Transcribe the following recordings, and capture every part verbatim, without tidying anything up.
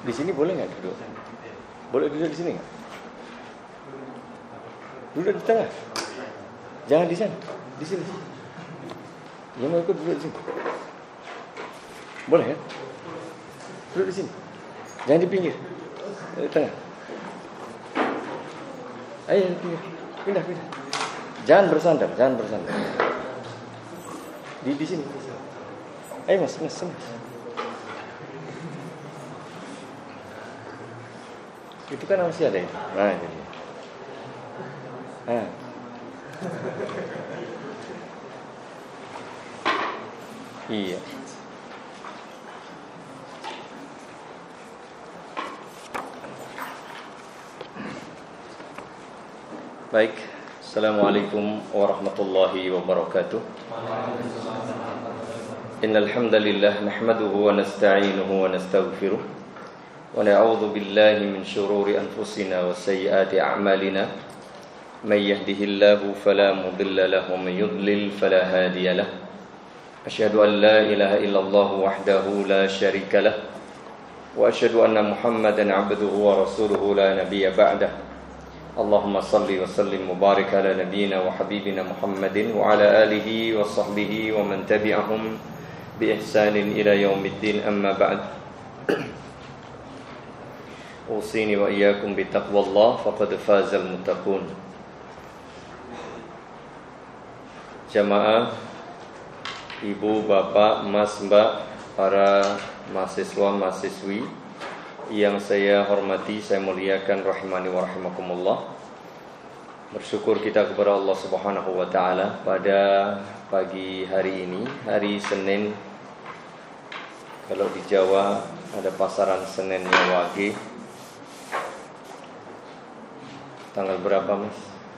Di sini boleh nggak duduk? Boleh duduk di sini nggak? Duduk di tengah. Jangan di sana, di sini. Yang mau ikut duduk di sini. Boleh kan? Duduk di sini. Jangan di pinggir. Di tengah. Ayo di pinggir. Pindah, pindah. Jangan bersandar, jangan bersandar. Di di sini. Ayo mas, mas, mas. Itu kan masih ada ya? Nah, ini dia. Ah. Iya. Baik. Assalamualaikum warahmatullahi wabarakatuh. Innal hamdalillah nahmaduhu wa nasta'inuhu wa nastaghfiruh wa na'udzu billahi min shururi anfusina wa sayyiati a'malina. May yahdihillahu fala mudilla lahu wa may yudlil fala hadiya lahu. Asyhadu an la ilaha illallah wahdahu la syarika lah wa asyhadu anna Muhammadan 'abduhu wa rasuluhu la nabiyya ba'dah. Allahumma salli wa sallim mubarik ala nabiyyina wa habibina Muhammadin wa ala alihi wa sahbihi wa man tabi'ahum bi ihsanin ila yaumiddin, amma ba'd. Usini wa iyyakum bi taqwallah faqad fazal muttaqun. Jamaah, ibu, bapak, mas, mbak, para mahasiswa, mahasiswi yang saya hormati, saya muliakan, rahimani wa rahimakumullah. Bersyukur kita kepada Allah Subhanahu wa taala pada pagi hari ini, hari Senin. Kalau di Jawa ada pasaran Seninnya Wage. Tanggal berapa, Mas?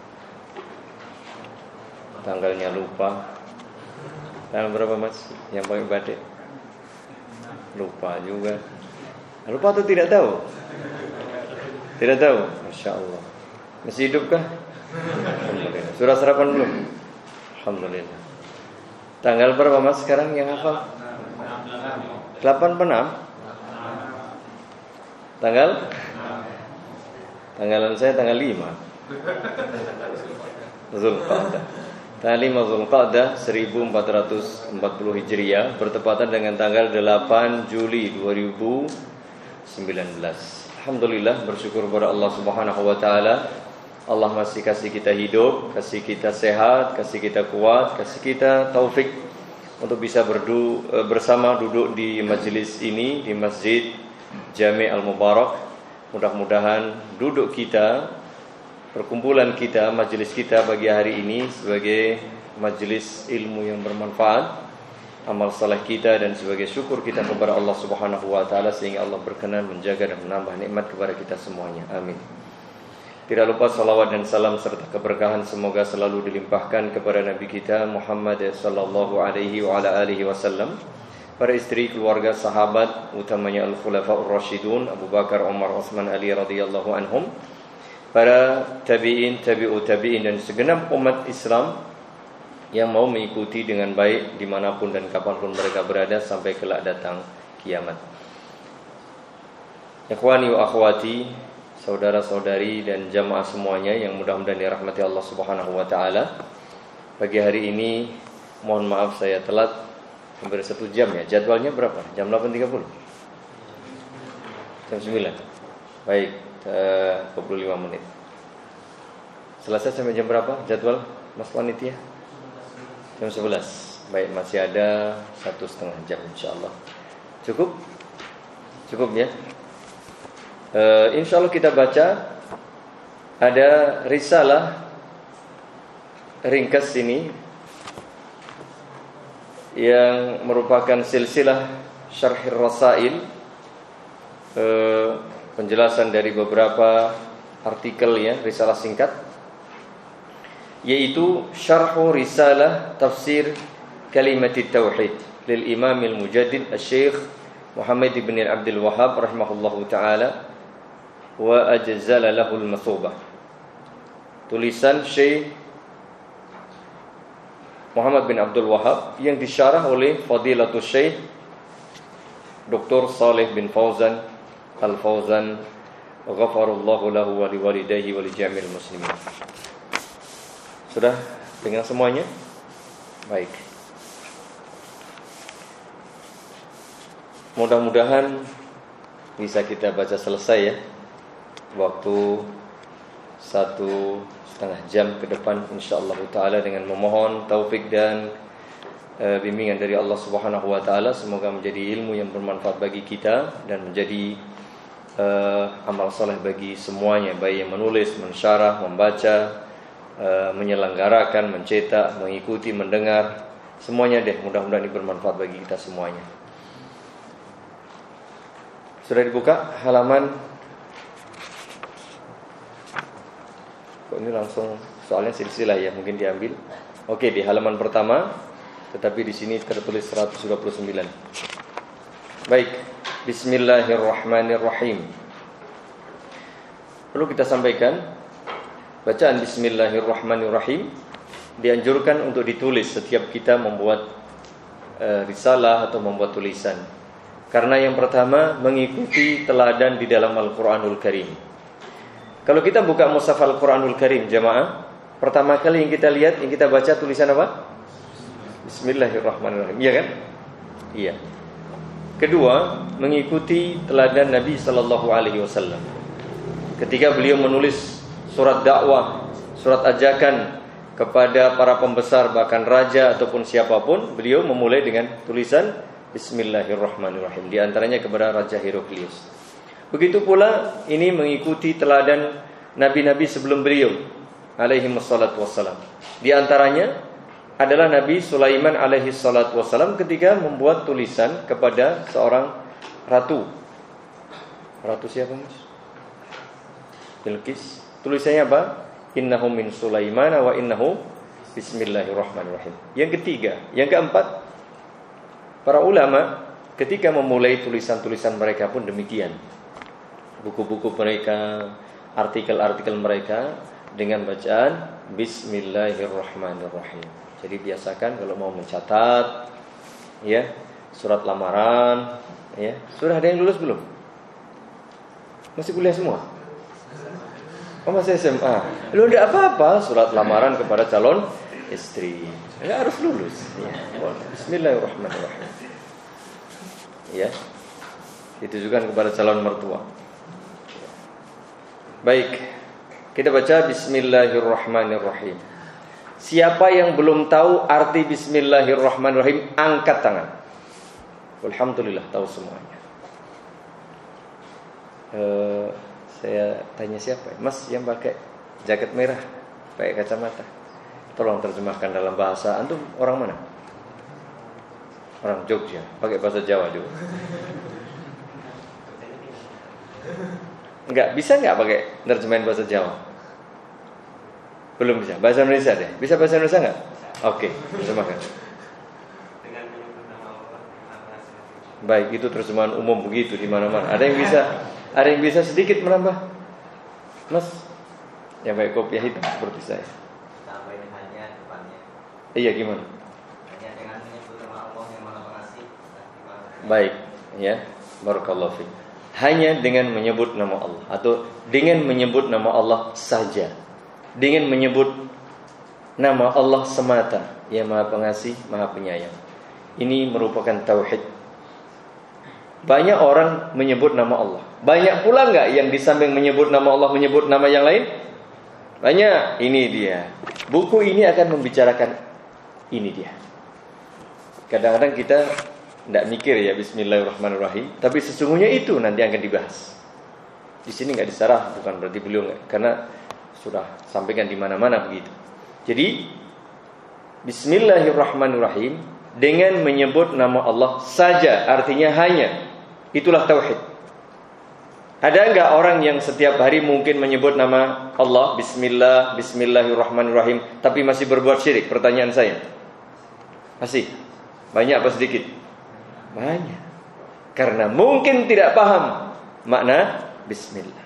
Tanggalnya lupa. Tanggal berapa, Mas? Yang pakai batik? Lupa juga. Lupa atau tidak tahu? Tidak tahu. Masya Allah. Masih hidupkah? Alhamdulillah. Sudah sarapan belum? Alhamdulillah. Tanggal berapa mas sekarang yang hafal? delapan puluh enam. Tanggal? Tanggalan saya tanggal lima Zulqa'dah. Tanggal lima Zulqa'dah seribu empat ratus empat puluh Hijriah, bertepatan dengan tanggal delapan Juli dua ribu sembilan belas. Alhamdulillah, bersyukur kepada Allah Subhanahu wa taala. Allah masih kasih kita hidup, kasih kita sehat, kasih kita kuat, kasih kita taufik untuk bisa berdu, bersama duduk di majelis ini, di Masjid Jami' Al-Mubarak. Mudah-mudahan duduk kita, perkumpulan kita, majelis kita bagi hari ini sebagai majelis ilmu yang bermanfaat, amal saleh kita, dan sebagai syukur kita kepada Allah Subhanahu wa taala sehingga Allah berkenan menjaga dan menambah nikmat kepada kita semuanya. Amin. Tidak lupa salawat dan salam serta keberkahan semoga selalu dilimpahkan kepada Nabi kita Muhammad sallallahu alaihi wa ala alihi wasallam, para istri, keluarga, sahabat, utamanya al-khulafaur rasyidun Abu Bakar, Umar, Utsman, Ali radhiyallahu anhum, para tabi'in, tabi'ut tabi'in, dan segenap umat Islam yang mau mengikuti dengan baik dimanapun dan kapanpun mereka berada sampai kelak datang kiamat. Ikhwani wa akhwati, saudara-saudari dan jamaah semuanya yang mudah-mudahan dirahmati Allah Subhanahu wa taala. Pagi hari ini mohon maaf saya telat hampir satu jam ya. Jadwalnya berapa? Jam delapan tiga puluh. Jam sembilan. Baik, dua puluh lima menit. Selesai sampai jam berapa jadwal Mas Panitia? Jam sebelas. Baik, masih ada satu setengah jam insyaallah. Cukup? Cukup ya. Uh, InsyaAllah kita baca ada risalah ringkas ini yang merupakan silsilah syarhir rasail, uh, penjelasan dari beberapa artikel ya, risalah singkat, yaitu syarhu risalah tafsir kalimatit tauhid lil imamil mujaddid asy-syekh Muhammad ibn Abdul Wahhab rahimahullahu ta'ala wa ajzala lahul masubah. Tulisan Syekh Muhammad bin Abdul Wahhab yang disyarah oleh Fadilatul Syekh Doktor Saleh bin Fauzan Al-Fauzan, ghafarallahu lahu wa liwalidayhi wa lijami'il muslimin. Sudah dengar semuanya? Baik. Mudah-mudahan bisa kita baca selesai ya. Waktu satu setengah jam ke depan insyaallah taala dengan memohon taufik dan e, bimbingan dari Allah Subhanahu wa taala. Semoga menjadi ilmu yang bermanfaat bagi kita dan menjadi e, amal saleh bagi semuanya, baik yang menulis, mensyarah, membaca, e, menyelenggarakan, mencetak, mengikuti, mendengar, semuanya deh. Mudah-mudahan ini bermanfaat bagi kita semuanya. Sudah dibuka halaman. Kok ini langsung soalnya silsilah ya, mungkin diambil. Oke, di halaman pertama, tetapi di sini tertulis seratus dua puluh sembilan. Baik, bismillahirrahmanirrahim. Perlu kita sampaikan, bacaan bismillahirrahmanirrahim dianjurkan untuk ditulis setiap kita membuat e, risalah atau membuat tulisan. Karena yang pertama mengikuti teladan di dalam Al-Quranul Karim. Kalau kita buka mushaf Al-Quranul Karim jamaah, pertama kali yang kita lihat, yang kita baca tulisan apa? Bismillahirrahmanirrahim, iya kan? Iya. Kedua, mengikuti teladan Nabi sallallahu alaihi wasallam. Ketika beliau menulis surat dakwah, surat ajakan kepada para pembesar, bahkan raja ataupun siapapun, beliau memulai dengan tulisan Bismillahirrahmanirrahim. Di antaranya kepada Raja Heraklius. Begitu pula ini mengikuti teladan nabi-nabi sebelum beliau alaihi wassalatu wassalam. Di antaranya adalah Nabi Sulaiman alaihi salatu wassalam ketika membuat tulisan kepada seorang ratu. Ratu siapa, Mas? Bilqis. Tulisannya apa? Innahu min Sulaiman wa innahu bismillahirrahmanirrahim. Yang ketiga, yang keempat, para ulama ketika memulai tulisan-tulisan mereka pun demikian. Buku-buku mereka, artikel-artikel mereka dengan bacaan Bismillahirrahmanirrahim. Jadi biasakan kalau mau mencatat, ya, surat lamaran, ya. Sudah ada yang lulus belum? Masih kuliah semua? Oh, masih S M A. Lu enggak apa-apa, surat lamaran kepada calon istri. Enggak harus lulus. Ya. Bismillahirrahmanirrahim. Ya. Ditujukan kepada calon mertua. Baik, kita baca Bismillahirrahmanirrahim. Siapa yang belum tahu arti Bismillahirrahmanirrahim, angkat tangan. Alhamdulillah tahu semuanya. uh, Saya tanya siapa? Mas yang pakai jaket merah, pakai kacamata, tolong terjemahkan dalam bahasa antum. Orang mana? Orang Jogja, pakai bahasa Jawa juga. Enggak, bisa enggak pakai terjemahan bahasa Jawa? Belum bisa. Bahasa Indonesia deh. Bisa bahasa Indonesia enggak? Oke, terjemahkan. Baik, itu terjemahan umum begitu di mana-mana. Ada yang bisa, ada yang bisa sedikit menambah? Mas, yang pakai kopiah hitam seperti saya. Tambahin hanya depannya. Iya, gimana? Hanya dengan menyebut nama Allah yang Maha Pengasih. Baik, ya. Barakallahu fiik. Hanya dengan menyebut nama Allah, atau dengan menyebut nama Allah saja, dengan menyebut nama Allah semata, yang Maha Pengasih, Maha Penyayang. Ini merupakan tauhid. Banyak orang menyebut nama Allah. Banyak pula enggak yang di samping menyebut nama Allah menyebut nama yang lain? Banyak. Ini dia. Buku ini akan membicarakan ini dia. Kadang-kadang kita tidak mikir ya Bismillahirrahmanirrahim, tapi sesungguhnya itu nanti akan dibahas. Di sini nggak disarah, bukan berarti beliau nggak, karena sudah sampaikan di mana-mana begitu. Jadi Bismillahirrahmanirrahim dengan menyebut nama Allah saja, artinya hanya. Itulah tauhid. Ada enggak orang yang setiap hari mungkin menyebut nama Allah Bismillah, Bismillahirrahmanirrahim, tapi masih berbuat syirik? Pertanyaan saya. Masih? Banyak apa sedikit? Banyak. Karena mungkin tidak paham makna Bismillah.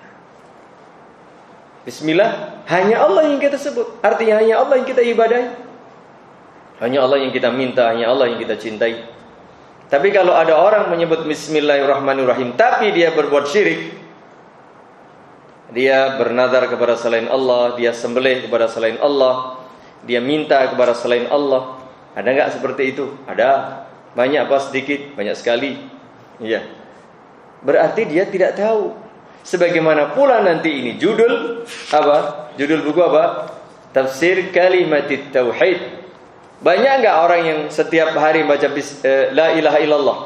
Bismillah hanya Allah yang kita sebut. Artinya hanya Allah yang kita ibadahi. Hanya Allah yang kita minta, hanya Allah yang kita cintai. Tapi kalau ada orang menyebut bismillahirrahmanirrahim tapi dia berbuat syirik, dia bernazar kepada selain Allah, dia sembelih kepada selain Allah, dia minta kepada selain Allah. Ada enggak seperti itu? Ada. Banyak apa sedikit? Banyak sekali. Iya. Berarti dia tidak tahu. Sebagaimana pula nanti ini judul apa? Judul buku apa? Tafsir Kalimatit Tauhid. Banyak enggak orang yang setiap hari baca bis, eh, la ilaha illallah?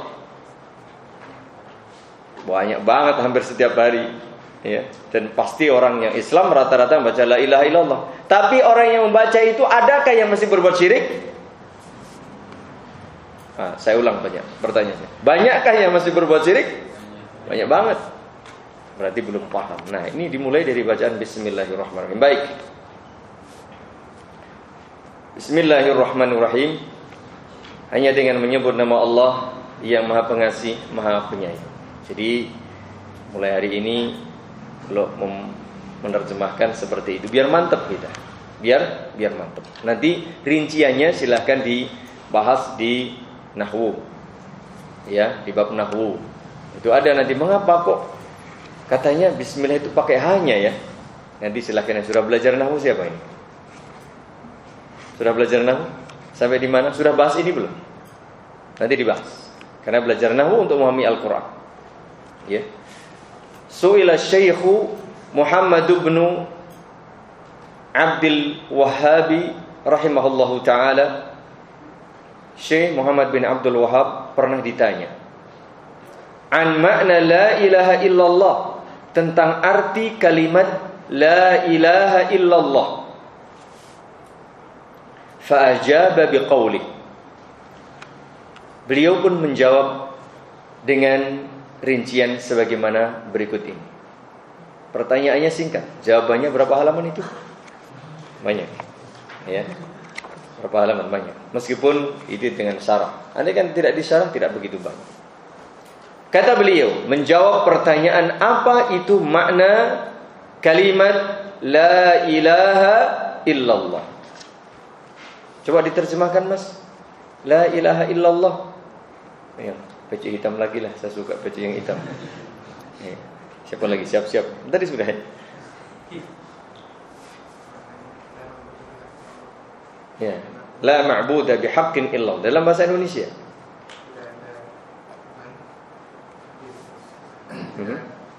Banyak banget, hampir setiap hari. Ya, dan pasti orang yang Islam rata-rata baca la ilaha illallah. Tapi orang yang membaca itu adakah yang masih berbuat syirik? Nah, saya ulang banyak pertanyaannya. Banyakkah yang masih berbuat syirik? Banyak banget. Berarti belum paham. Nah, ini dimulai dari bacaan bismillahirrahmanirrahim. Baik. Bismillahirrahmanirrahim. Hanya dengan menyebut nama Allah yang Maha Pengasih, Maha Penyayang. Jadi mulai hari ini kalau menerjemahkan seperti itu biar mantap kita. Biar biar mantap. Nanti rinciannya silahkan dibahas di nahwu. Ya, di bab nahwu. Itu ada nanti mengapa kok katanya bismillah itu pakai hanya ya. Nanti silahkan yang sudah belajar nahwu siapa ini? Sudah belajar nahwu? Sampai di mana? Sudah bahas ini belum? Nanti dibahas. Karena belajar nahwu untuk memahami Al-Qur'an. Ya. Su'ila Syekhu Muhammad bin Abdul Wahhabi rahimahullahu taala. Syekh Muhammad bin Abdul Wahhab pernah ditanya an makna la ilaha illallah, tentang arti kalimat la ilaha illallah. Fa'ajaba biqauli, beliau pun menjawab dengan rincian sebagaimana berikut ini. Pertanyaannya singkat, jawabannya berapa halaman itu? Banyak. Ya. Berapa halaman? Banyak. Meskipun itu dengan syarah. Andai kan tidak disyarah tidak begitu banyak. Kata beliau, menjawab pertanyaan apa itu makna kalimat la ilaha illallah. Coba diterjemahkan Mas. La ilaha illallah. Ya, peci hitam lagi lah. Saya suka peci yang hitam. Ya. Siapa lagi? Siap-siap. Tadi sudah ya. Ya. La ma'buda bihaqqin illallah. Dalam bahasa Indonesia. Hmm.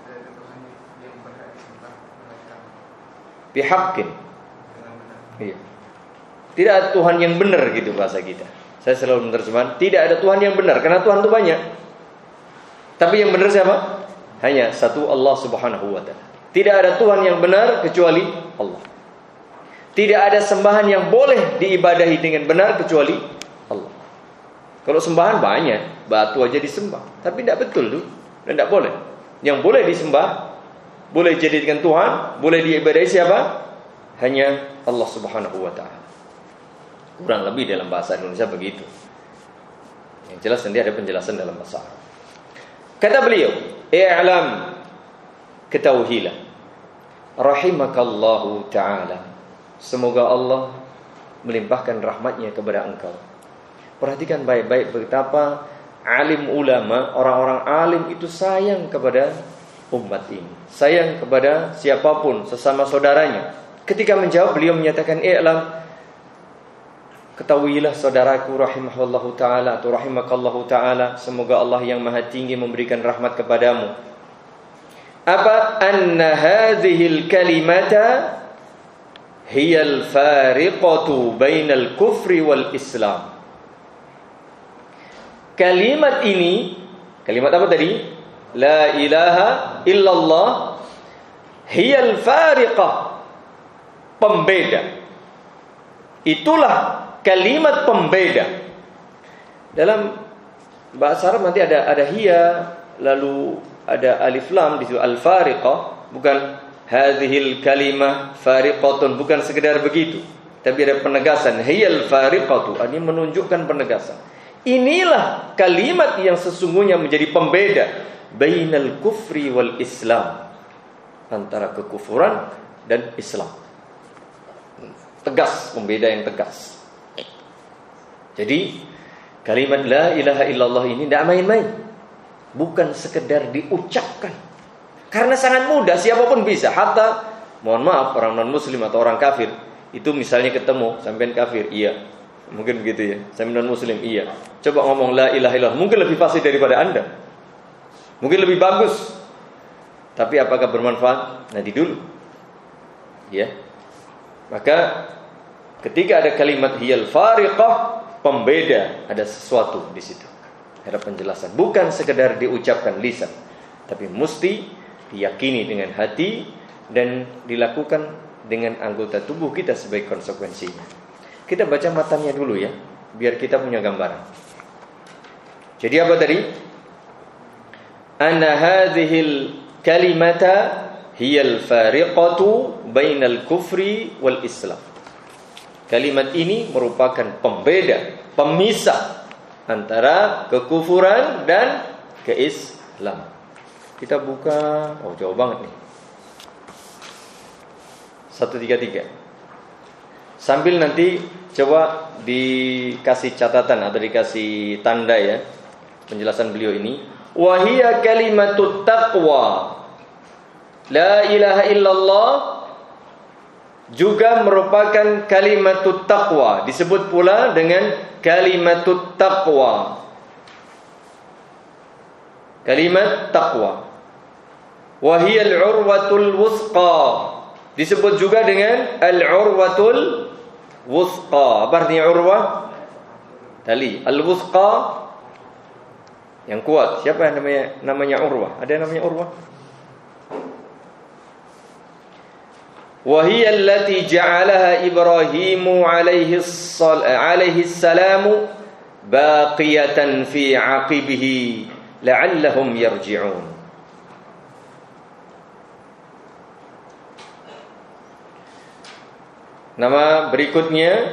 Bihaqqin. Iya. Tidak ada Tuhan yang benar gitu bahasa kita. Saya selalu menerjemahkan, tidak ada Tuhan yang benar karena Tuhan itu banyak. Tapi yang benar siapa? Hanya satu, Allah Subhanahu wa taala. Tidak ada Tuhan yang benar kecuali Allah. Tidak ada sembahan yang boleh diibadahi dengan benar kecuali Allah. Kalau sembahan banyak, batu aja disembah, tapi tidak betul tuh, dan tidak boleh. Yang boleh disembah, boleh dijadikan Tuhan, boleh diibadahi siapa? Hanya Allah Subhanahu wa taala. Kurang lebih dalam bahasa Indonesia begitu. Yang jelas nanti ada penjelasan dalam bahasa Arab. Kata beliau, "I'lam, ketahuilah, rahimakallahu ta'ala, semoga Allah melimpahkan rahmatnya kepada engkau." Perhatikan baik-baik betapa alim ulama, orang-orang alim itu sayang kepada umat ini, sayang kepada siapapun, sesama saudaranya. Ketika menjawab, beliau menyatakan, "I'lam, ketahuilah saudaraku rahimahullahu ta'ala atau rahimakallahu ta'ala, semoga Allah yang maha tinggi memberikan rahmat kepadamu. Apa? Anna hadhil kalimata hiyal fariqatu bainal kufri wal islam." Kalimat ini, kalimat apa tadi? La ilaha illallah hiyal fariqah, pembeda. Itulah kalimat pembeda. Dalam bahasa Arab nanti ada ada hiya, lalu ada alif lam di situ, al-fariqah, bukan hadhil kalimah fariqatun, bukan sekedar begitu, tapi ada penegasan, hiyal fariqatu, ini menunjukkan penegasan. Inilah kalimat yang sesungguhnya menjadi pembeda bainal kufri wal islam, antara kekufuran dan Islam. Tegas, pembeda yang tegas. Jadi Kalimat la ilaha illallah ini tidak main-main. Bukan sekedar diucapkan. Karena sangat mudah, siapapun bisa. Hatta, mohon maaf, orang non-muslim atau orang kafir, itu misalnya ketemu, sampean kafir, iya. Mungkin begitu ya, sampean non-muslim, iya. Coba ngomong la ilaha illallah, mungkin lebih fasih daripada Anda. Mungkin lebih bagus. Tapi apakah bermanfaat? Nanti dulu. Ya. Maka ketika ada kalimat hiyal fariqah, pembeda, ada sesuatu di situ. Ada penjelasan, bukan sekedar diucapkan lisan, tapi mesti diyakini dengan hati dan dilakukan dengan anggota tubuh kita sebagai konsekuensinya. Kita baca matanya dulu ya, biar kita punya gambaran. Jadi apa tadi? Anna hadhil kalimata hiyal fariqatu bainal kufri wal islam. Kalimat ini merupakan pembeda, pemisah antara kekufuran dan keislam. Kita buka, oh jauh banget nih. seratus tiga puluh tiga. Sambil nanti coba dikasih catatan atau dikasih tanda ya penjelasan beliau ini. Wa hiya kalimatut taqwa. La ilaha illallah juga merupakan kalimatut taqwa, disebut pula dengan kalimatut taqwa. Kalimat taqwa. Wa hiya al-urwatul wusqa, disebut juga dengan al-urwatul wusqa. Apa artinya urwah? Tali. Al-wusqa yang kuat. Siapa yang namanya namanya urwah? Ada yang namanya urwah? Wa hiya allati ja'alaha Ibrahimu alaihi alaihi salamu baqiyatan fi 'aqibihi la'allahum yarji'un. Nama berikutnya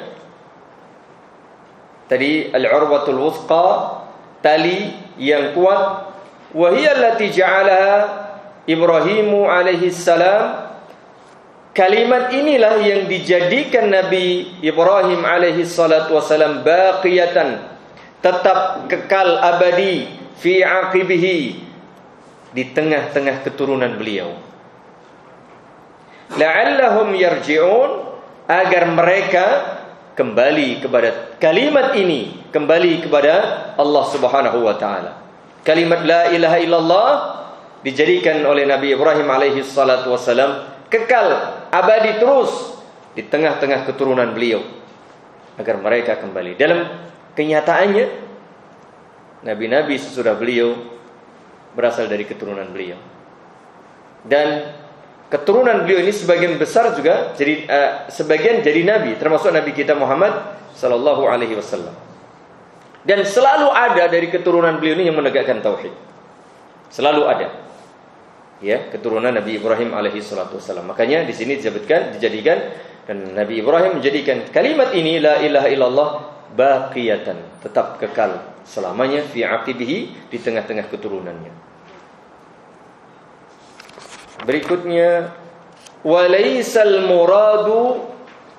tadi al-urwatul wusqa, tali yang kuat. Wa hiya allati ja'alaha Ibrahimu alaihi salam. Kalimat inilah yang dijadikan Nabi Ibrahim alaihi salatu wasalam baqiyatan, tetap kekal abadi, fi aqibihi, di tengah-tengah keturunan beliau. La'allahum yarji'un, agar mereka kembali kepada kalimat ini, kembali kepada Allah Subhanahu wa taala. Kalimat la ilaha illallah dijadikan oleh Nabi Ibrahim alaihi salatu wasalam kekal abadi terus di tengah-tengah keturunan beliau, agar mereka kembali. Dalam kenyataannya nabi-nabi sesudah beliau berasal dari keturunan beliau, dan keturunan beliau ini sebagian besar juga jadi uh, sebagian jadi nabi, termasuk nabi kita Muhammad sallallahu alaihi wasallam. Dan selalu ada dari keturunan beliau ini yang menegakkan tauhid. Selalu ada. Ya, keturunan Nabi Ibrahim alaihi salatu wasallam. Makanya di sini disebutkan, dijadikan, dan Nabi Ibrahim menjadikan kalimat ini la ilaha illallah baqiyatan, tetap kekal selamanya fi aqibihi, di tengah-tengah keturunannya. Berikutnya, walaisal muradu.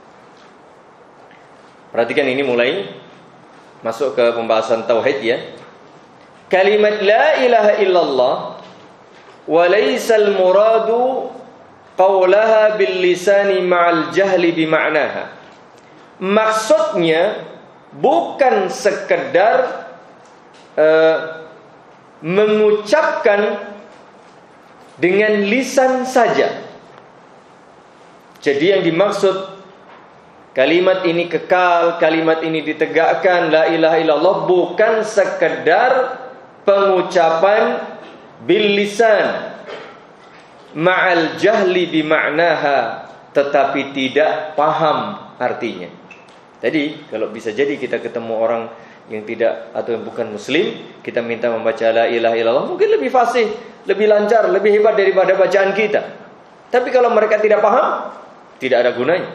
Perhatikan, ini mulai masuk ke pembahasan tauhid ya. Kalimat la ilaha illallah walaisal muradu qaulaha bil lisani ma'al jahli bi ma'naha. Maksudnya bukan sekedar uh, mengucapkan dengan lisan saja. Jadi yang dimaksud kalimat ini kekal, kalimat ini ditegakkan, la ilaha illallah, bukan sekedar pengucapan bil lisan ma'al jahli bi ma'naha, tetapi tidak paham artinya. Jadi kalau bisa jadi kita ketemu orang yang tidak atau yang bukan muslim, kita minta membaca la ilaha illallah, mungkin lebih fasih, lebih lancar, lebih hebat daripada bacaan kita. Tapi kalau mereka tidak paham, tidak ada gunanya.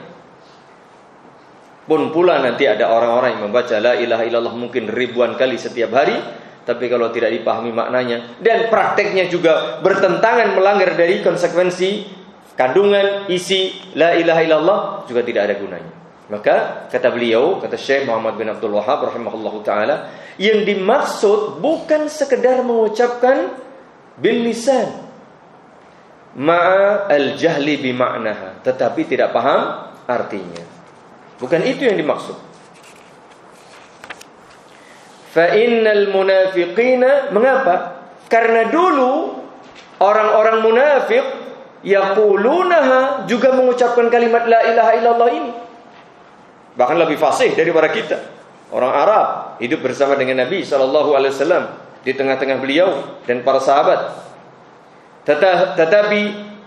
Pun pula nanti ada orang-orang yang membaca la ilaha illallah mungkin ribuan kali setiap hari, tapi kalau tidak dipahami maknanya dan prakteknya juga bertentangan, melanggar dari konsekuensi kandungan isi la ilaha illallah, juga tidak ada gunanya. Maka kata beliau, kata Syekh Muhammad bin Abdul Wahhab rahimahullahu taala, Yang dimaksud bukan sekedar mengucapkan bil lisan ma'a al-jahli bima'naha, tetapi tidak paham artinya. Bukan itu yang dimaksud. Fa innal munafiqina, mengapa? Karena dulu orang-orang munafik yaqulunaha, juga mengucapkan kalimat la ilaha illallah ini. Bahkan lebih fasih daripada kita. Orang Arab hidup bersama dengan Nabi sallallahu alaihi wasallam di tengah-tengah beliau dan para sahabat. Tetapi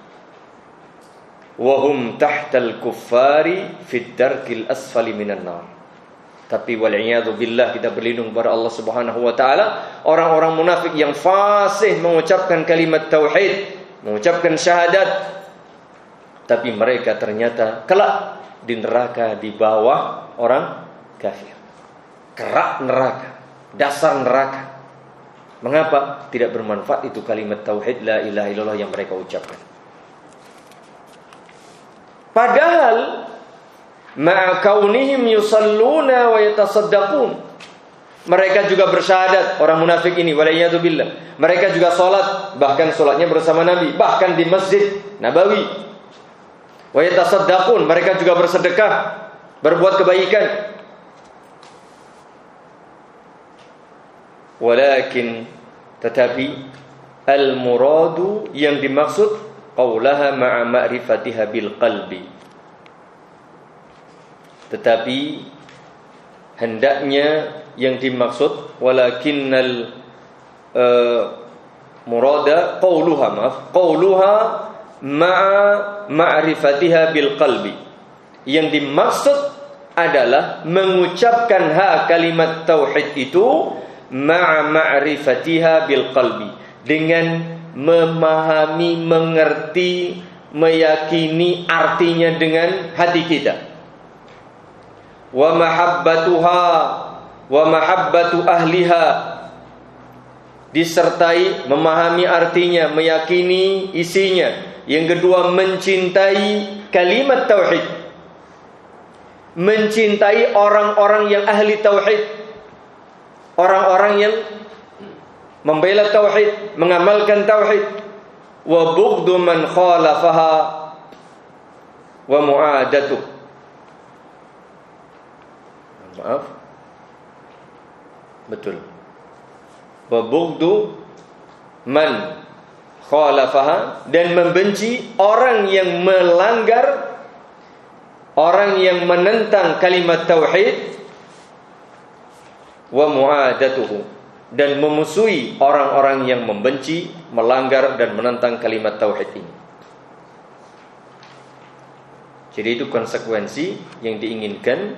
wahum tahtal kuffari fid darkil asfali minan nar. Tapi wal'iyadu billah, kita berlindung kepada Allah Subhanahu wa taala, orang-orang munafik yang fasih mengucapkan kalimat tauhid, mengucapkan syahadat, tapi mereka ternyata kelak di neraka di bawah orang kafir. Kerak neraka, dasar neraka. Mengapa? Tidak bermanfaat itu kalimat tauhid la ilaha illallah yang mereka ucapkan. Padahal ma'a kaunihim yusalluna wa yatasaddaqun, mereka juga bersyahadat, orang munafik ini, waliyadu billah. Mereka juga salat, bahkan salatnya bersama Nabi, bahkan di Masjid Nabawi. Wa yatasaddaqun, mereka juga bersedekah, berbuat kebaikan. Walakin, tetapi al-muradu, yang dimaksud qaulaha ma'a ma'rifatiha bil qalbi. Tetapi hendaknya yang dimaksud walakinnal uh, murada qauluha, maaf, qauluha ma'a ma'rifatiha bil qalbi. Yang dimaksud adalah mengucapkan ha kalimat tauhid itu ma'a ma'rifatiha bil qalbi, dengan memahami, mengerti, meyakini artinya dengan hati kita. Wa mahabbatuha wa mahabbatu ahliha, disertai memahami artinya, meyakini isinya. Yang kedua, mencintai kalimat tauhid, mencintai orang-orang yang ahli tauhid, orang-orang yang membela tauhid, mengamalkan tauhid. Wa bughdu man khalafaha wa mu'adatuh. Maaf. Betul. Wa bughdu man khalafaha, dan membenci orang yang melanggar, orang yang menentang kalimat tauhid. Wa mu'adatuhu, dan memusuhi orang-orang yang membenci, melanggar dan menentang kalimat tauhid ini. Jadi itu konsekuensi yang diinginkan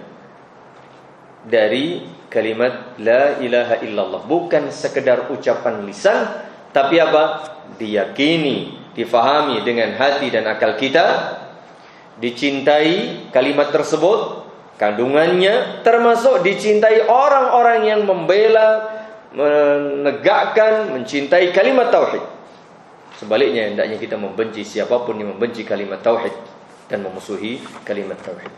dari kalimat la ilaha illallah. Bukan sekedar ucapan lisan, tapi apa? Diyakini, difahami dengan hati dan akal kita, dicintai kalimat tersebut, kandungannya, termasuk dicintai orang-orang yang membela, menegakkan, mencintai kalimat tauhid. Sebaliknya, hendaknya kita membenci siapapun yang membenci kalimat tauhid dan memusuhi kalimat tauhid,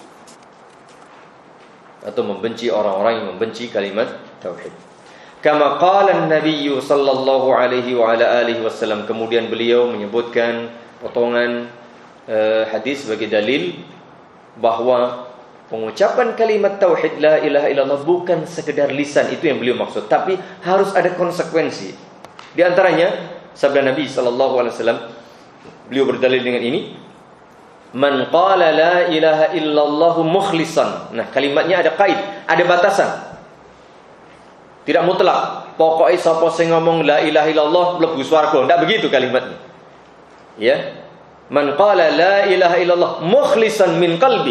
atau membenci orang-orang yang membenci kalimat tauhid. Kama qala an-nabiy sallallahu alaihi wa ala alihi wasallam, kemudian beliau menyebutkan potongan uh, hadis sebagai dalil bahwa pengucapan kalimat tauhid la ilaha illallah bukan sekedar lisan, itu yang beliau maksud, tapi harus ada konsekuensi. Di antaranya sabda Nabi sallallahu alaihi wasallam, beliau berdalil dengan ini, man qala la ilaha illallah mukhlishan. Nah, kalimatnya ada qaid, ada batasan. Tidak mutlak, pokoknya sapa sing ngomong la ilaha illallah mlebu swarga, ndak begitu kalimatnya. Ya. Man qala la ilaha illallah mukhlishan min qalbi.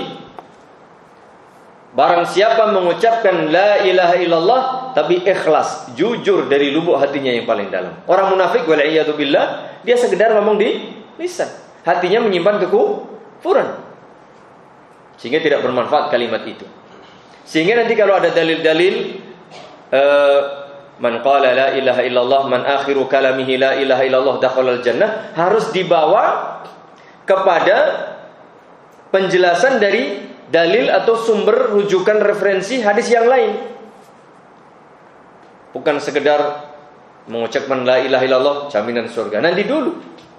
Barang siapa mengucapkan la ilaha illallah tapi ikhlas, jujur dari lubuk hatinya yang paling dalam. Orang munafik wal iyadu billah, dia sekedar ngomong di lisan, hatinya menyimpan kekufuran, sehingga tidak bermanfaat kalimat itu. Sehingga nanti kalau ada dalil-dalil uh, man qala la ilaha illallah man akhiru kalamihi la ilaha illallah dakhalal jannah, harus dibawa kepada penjelasan dari dalil atau sumber rujukan referensi hadis yang lain. Bukan sekedar mengucapkan la ilaha illallah jaminan surga. Nanti dulu.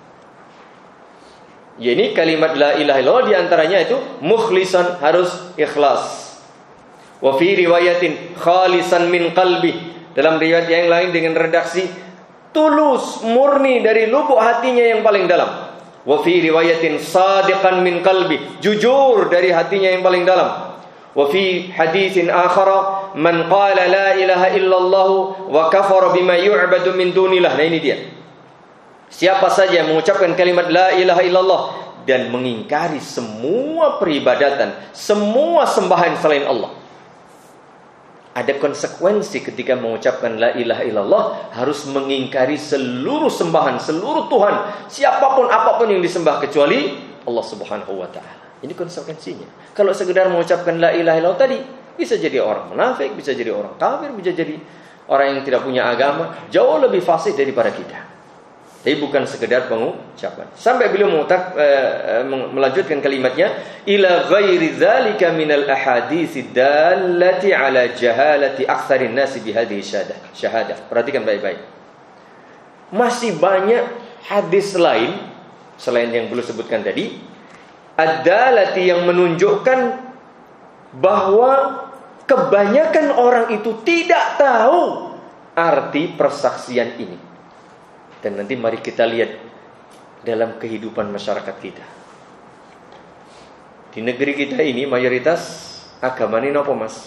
Ya, ini kalimat la ilaha illallah diantaranya itu mukhlisan, harus ikhlas. Wa fi riwayatin khalisan min qalbi. Dalam riwayat yang lain dengan redaksi tulus, murni dari lubuk hatinya yang paling dalam. Wa fi riwayatin sadiqan min qalbi, jujur dari hatinya yang paling dalam. Wa fi haditsin akhara man qala la ilaha illallah wa kafara bima yu'badu min dunillah. Nah, ini dia. Siapa saja yang mengucapkan kalimat la ilaha illallah dan mengingkari semua peribadatan, semua sembahan selain Allah. Ada konsekuensi ketika mengucapkan la ilaha illallah, harus mengingkari seluruh sembahan, seluruh Tuhan, siapapun apapun yang disembah kecuali Allah Subhanahu wa taala. Ini konsekuensinya. Kalau sekedar mengucapkan la ilaha illallah tadi, bisa jadi orang munafik, bisa jadi orang kafir, bisa jadi orang yang tidak punya agama, jauh lebih fasih daripada kita. Tapi bukan sekedar pengucapan. Sampai beliau mengutak, uh, melanjutkan kalimatnya, ila ghairi dzalika minal ahaditsi dallati ala jahalati aktsarin nasi bihadhihi syahadah. Syahadah. Perhatikan baik-baik. Masih banyak hadis lain selain yang beliau sebutkan tadi, ad-dallati yang menunjukkan bahwa kebanyakan orang itu tidak tahu arti persaksian ini. Dan nanti mari kita lihat dalam kehidupan masyarakat kita. Di negeri kita ini mayoritas agama ini apa, Mas?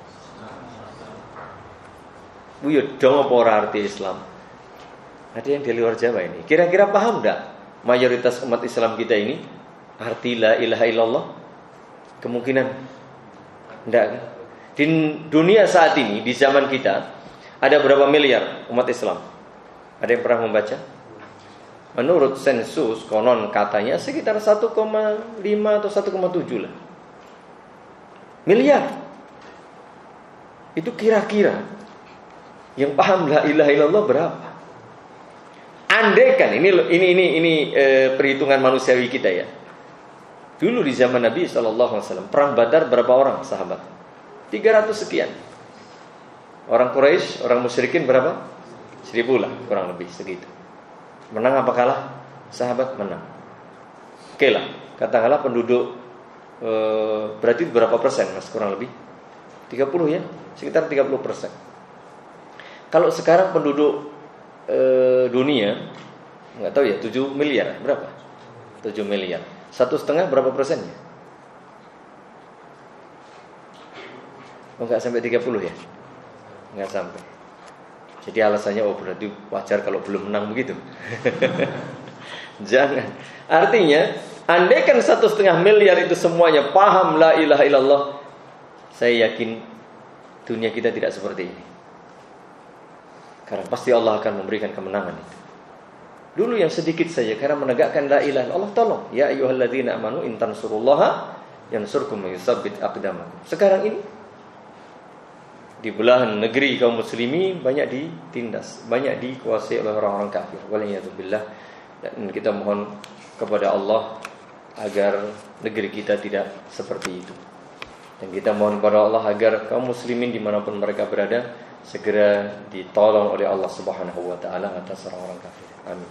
Buyut dong apa ora arti Islam? Ada yang di luar Jawa ini. Kira-kira paham enggak mayoritas umat Islam kita ini arti la ilaha illallah? Kemungkinan enggak kan? Di dunia saat ini, di zaman kita, ada berapa miliar umat Islam? Ada yang pernah membaca? Menurut sensus konon katanya sekitar satu koma lima atau satu koma tujuh lah miliar. Itu kira-kira yang paham la ilaha illallah berapa? Andaikan ini ini ini ini e, perhitungan manusiawi kita ya. Dulu di zaman Nabi shallallahu alaihi wasallam perang Badar berapa orang sahabat? tiga ratus sekian. Orang Quraisy, orang musyrikin berapa? Seribu lah, kurang lebih segitu. Menang apa kalah? Sahabat menang. Oke lah, katakanlah penduduk e, berarti berapa persen, Mas? Kurang lebih tiga puluh ya, sekitar tiga puluh persen. Kalau sekarang penduduk e, dunia nggak tahu ya, tujuh miliar berapa? tujuh miliar. Satu setengah berapa persennya? Oh, nggak sampai tiga puluh ya? Nggak sampai. Jadi alasannya oh berarti wajar kalau belum menang begitu. Jangan. Artinya, andaikan satu setengah miliar itu semuanya paham la ilaha illallah, saya yakin dunia kita tidak seperti ini. Karena pasti Allah akan memberikan kemenangan itu. Dulu yang sedikit saja karena menegakkan la ilaha illallah, tolong ya ayyuhalladzina amanu in tansurullaha yansurkum wa yutsabbit aqdamakum. Sekarang ini di belahan negeri kaum muslimin banyak ditindas, banyak dikuasai oleh orang-orang kafir. Waliyadzubillah. Dan kita mohon kepada Allah agar negeri kita tidak seperti itu. Dan kita mohon kepada Allah agar kaum muslimin dimanapun mereka berada segera ditolong oleh Allah Subhanahu wa taala atas orang-orang kafir. Amin.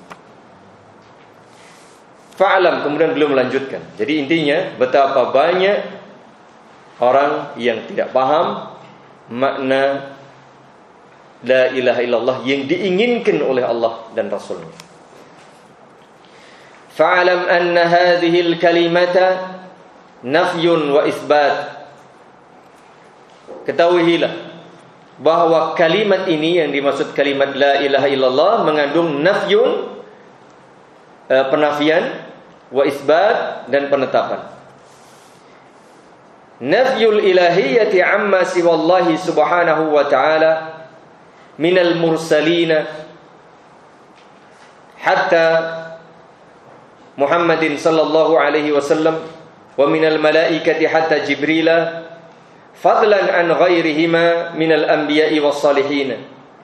Fa'alam, kemudian beliau melanjutkan. Jadi intinya betapa banyak orang yang tidak paham makna la ilaha illallah yang diinginkan oleh Allah dan Rasulnya. Fa'alam anna hadhihi al-kalimata nafyun wa isbat. Ketahuilah bahwa kalimat ini yang dimaksud kalimat la ilaha illallah mengandung nafyun, penafian, wa isbat, dan penetapan. Nafyul ilahiyyati amma siwallahi subhanahu wa ta'ala minal mursalina hatta Muhammadin sallallahu alaihi wasallam wa minal malaikati hatta Jibrila fadlan an ghairihima minal anbiya'i was salihin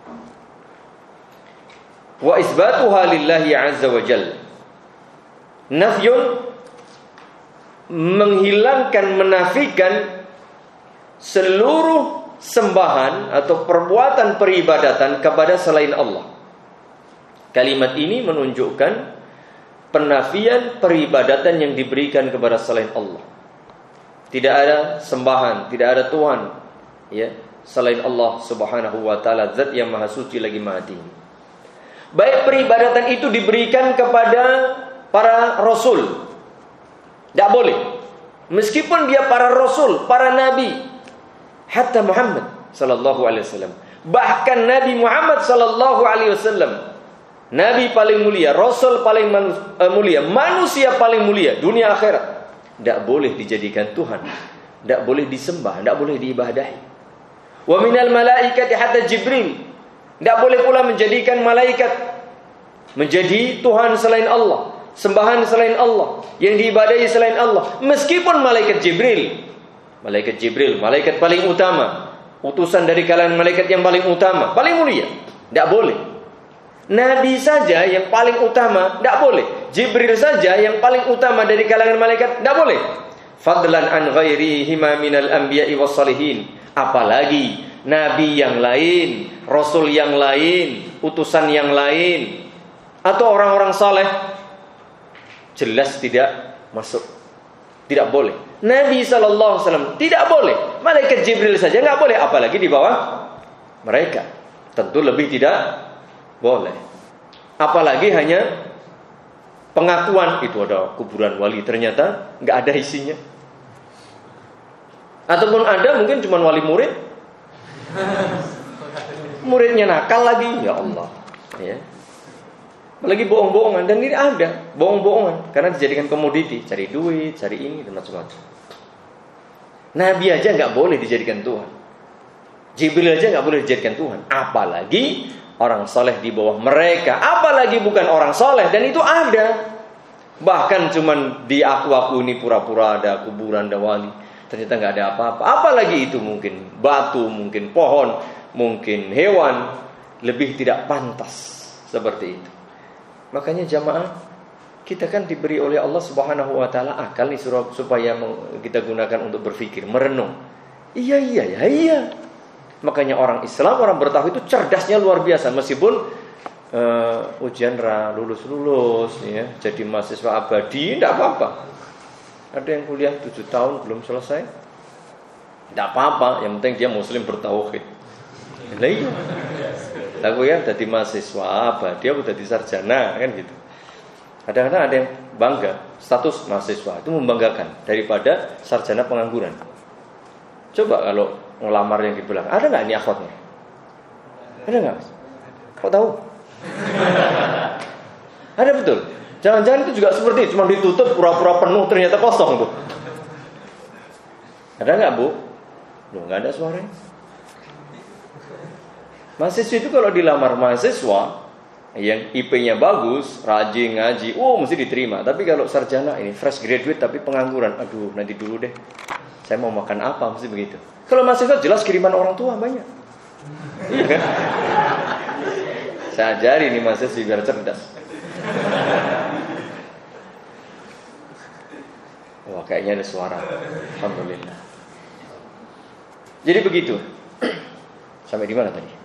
wa isbatuha lillahi azza wa jalla. Nafyun menghilangkan, menafikan seluruh sembahan atau perbuatan peribadatan kepada selain Allah. Kalimat ini menunjukkan penafian peribadatan yang diberikan kepada selain Allah. Tidak ada sembahan, tidak ada Tuhan, ya, selain Allah Subhanahu wa taala, zat yang maha suci lagi maha tinggi. Baik peribadatan itu diberikan kepada para rasul, tidak boleh. Meskipun dia para rasul, para nabi, hatta Muhammad sallallahu alaihi wasallam. Bahkan Nabi Muhammad sallallahu alaihi wasallam, nabi paling mulia, rasul paling manu- uh, mulia, manusia paling mulia dunia akhirat, tidak boleh dijadikan Tuhan, tidak boleh disembah, tidak boleh diibadahi. Wa minal malaikati hatta Jibril, tidak boleh pula menjadikan malaikat menjadi Tuhan selain Allah, sembahan selain Allah, yang diibadahi selain Allah. Meskipun malaikat Jibril, malaikat Jibril, malaikat paling utama, utusan dari kalangan malaikat yang paling utama, paling mulia, tidak boleh. Nabi saja yang paling utama, tidak boleh. Jibril saja yang paling utama dari kalangan malaikat, tidak boleh. Fadlan an ghairihima minal anbiya'i was salihin. Apalagi nabi yang lain, rasul yang lain, utusan yang lain, atau orang-orang saleh, jelas tidak masuk, tidak boleh. Nabi sallallahu alaihi wasallam tidak boleh, malaikat Jibril saja nggak boleh, apalagi di bawah mereka, tentu lebih tidak boleh. Apalagi hanya pengakuan itu ada kuburan wali, ternyata nggak ada isinya, ataupun ada mungkin cuma wali murid, muridnya nakal lagi, ya Allah, ya. Apalagi bohong-bohongan, dan ini ada bohong-bohongan karena dijadikan komoditi, cari duit, cari ini dan macam-macam. Nabi aja nggak boleh dijadikan Tuhan, Jibril aja nggak boleh dijadikan Tuhan, apalagi orang soleh di bawah mereka, apalagi bukan orang soleh, dan itu ada. Bahkan cuman diaku-aku ini pura-pura ada kuburan, ada wali, ternyata nggak ada apa-apa. Apalagi itu mungkin batu, mungkin pohon, mungkin hewan, lebih tidak pantas seperti itu. Makanya jamaah, kita kan diberi oleh Allah Subhanahu wa taala akal nih supaya kita gunakan untuk berpikir, merenung. Iya iya ya iya. Makanya orang Islam, orang bertauhid itu cerdasnya luar biasa, meskipun uh, ujian ra lulus-lulus ya, jadi mahasiswa abadi tidak apa-apa. Ada yang kuliah tujuh tahun belum selesai, tidak apa-apa, yang penting dia muslim bertauhid. Lah iya. Aku ya jadi mahasiswa apa, dia udah di sarjana kan gitu. Kadang-kadang ada yang bangga status mahasiswa, itu membanggakan daripada sarjana pengangguran. Coba kalau ngelamar yang di belakang, ada nggak ini akhwatnya? Ada nggak? Kok tahu? Ada betul. Jangan-jangan itu juga seperti itu, cuma ditutup pura-pura penuh ternyata kosong tuh. Ada nggak bu? Loh nggak ada suaranya. Mahasiswa itu kalau dilamar mahasiswa yang I P-nya bagus, rajin ngaji, oh mesti diterima. Tapi kalau sarjana ini fresh graduate tapi pengangguran, aduh nanti dulu deh, saya mau makan apa, mesti begitu. Kalau mahasiswa jelas kiriman orang tua banyak. Iya kan? Saya ajari nih mahasiswa biar cerdas. Wah kayaknya ada suara. Alhamdulillah. Jadi begitu. Sampai di mana tadi?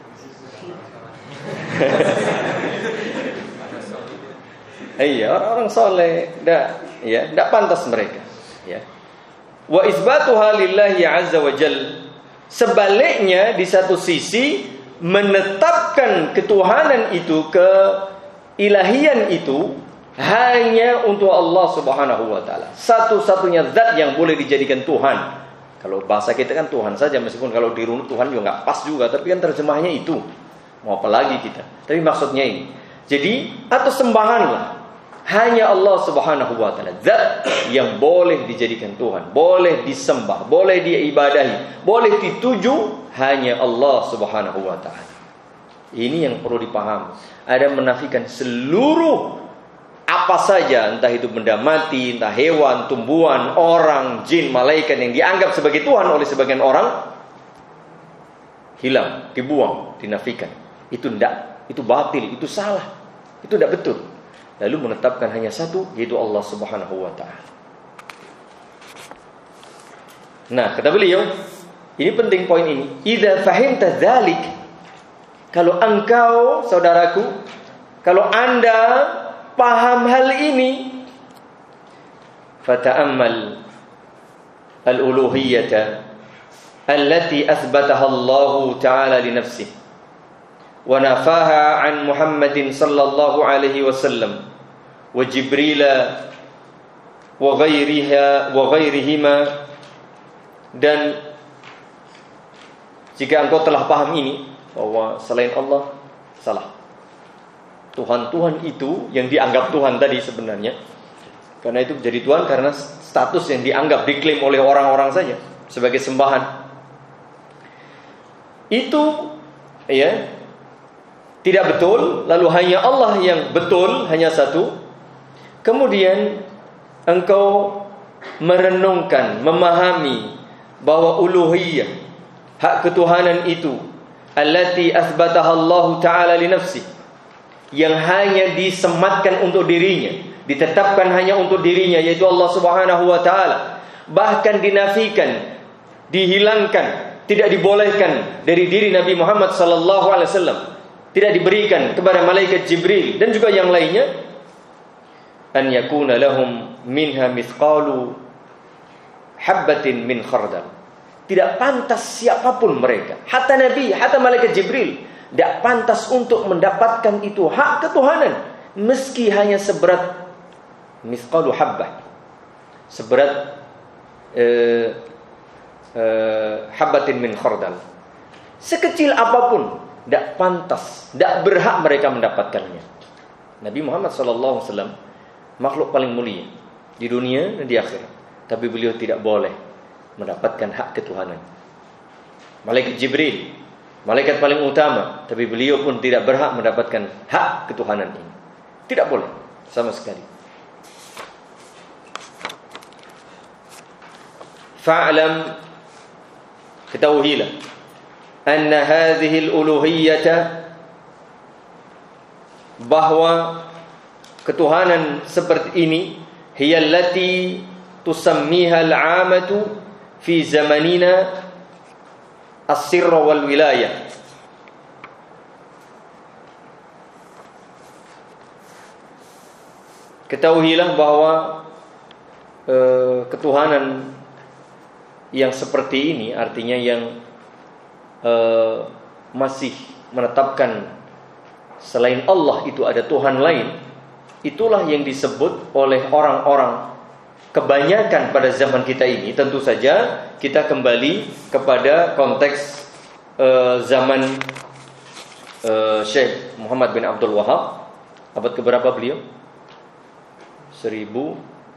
Iya, orang-orang soleh, tidak, ya, tidak pantas mereka. Ya. Wa isbatuha lillahi azza wa jal. Sebaliknya di satu sisi menetapkan ketuhanan itu, keilahian itu hanya untuk Allah Subhanahu wa taala. Satu-satunya zat yang boleh dijadikan Tuhan. Kalau bahasa kita kan Tuhan saja, meskipun kalau dirunut Tuhan juga nggak pas juga, tapi kan terjemahnya itu. Mau apa lagi kita? Tapi maksudnya ini. Jadi atau sembahanlah hanya Allah Subhanahu wa taala, zat yang boleh dijadikan Tuhan, boleh disembah, boleh diibadahi, boleh dituju hanya Allah Subhanahu wa taala. Ini yang perlu dipahami. Ada menafikan seluruh apa saja, entah itu benda mati, entah hewan, tumbuhan, orang, jin, malaikat yang dianggap sebagai Tuhan oleh sebagian orang, hilang, dibuang, dinafikan. Itu tidak, itu batil, itu salah, itu tidak betul. Lalu menetapkan hanya satu, yaitu Allah Subhanahu wa taala. Nah, kata beliau, Ini penting poin ini. Idza fahimta dzalik, kalau engkau saudaraku, kalau Anda paham hal ini, fata'ammal al-uluhiyyata allati athbataha Allah Ta'ala li nafsihi wa nafaha an Muhammadin sallallahu alaihi wasallam wa Jibril wa ghairiha wa ghairihima. Dan jika engkau telah paham ini, bahwa selain Allah salah, Tuhan-Tuhan itu yang dianggap Tuhan tadi sebenarnya, karena itu jadi Tuhan karena status yang dianggap, diklaim oleh orang-orang saja sebagai sembahan, itu ya tidak betul. Lalu hanya Allah yang betul, hanya satu. Kemudian engkau merenungkan, memahami bahwa uluhiyah, hak ketuhanan itu, allati asbataha Allah Ta'ala li nafsi, yang hanya disematkan untuk dirinya, ditetapkan hanya untuk dirinya, yaitu Allah Subhanahu wa Ta'ala, bahkan dinafikan, dihilangkan, tidak dibolehkan dari diri Nabi Muhammad sallallahu alaihi wasallam, tidak diberikan kepada malaikat Jibril dan juga yang lainnya. An yakuna lahum minha mithqalu habbatin min khardal. Tidak pantas siapapun mereka, hatta Nabi, hatta malaikat Jibril, tidak pantas untuk mendapatkan itu hak ketuhanan, meski hanya seberat mithqalu habbah, seberat eh, eh, habbatin min khardal, sekecil apapun, tidak pantas, tidak berhak mereka mendapatkannya. Nabi Muhammad sallallahu alaihi wasallam makhluk paling mulia di dunia dan di akhirat, tapi beliau tidak boleh mendapatkan hak ketuhanan. Malaikat Jibril, malaikat paling utama, tapi beliau pun tidak berhak mendapatkan hak ketuhanan ini. Tidak boleh sama sekali. Fa'lam, ketahuilah, anna hadhihi al-uluhiyyata, bahwa ketuhanan seperti ini, hiya allati tusammiha al-'amatu fi zamanina as-sirra wal wilayah. Ketahuilah bahwa e, ketuhanan yang seperti ini, artinya yang e, masih menetapkan selain Allah itu ada Tuhan lain, itulah yang disebut oleh orang-orang kebanyakan pada zaman kita ini. Tentu saja kita kembali kepada konteks uh, zaman uh, Syekh Muhammad bin Abdul Wahab. Abad keberapa beliau? Seribu.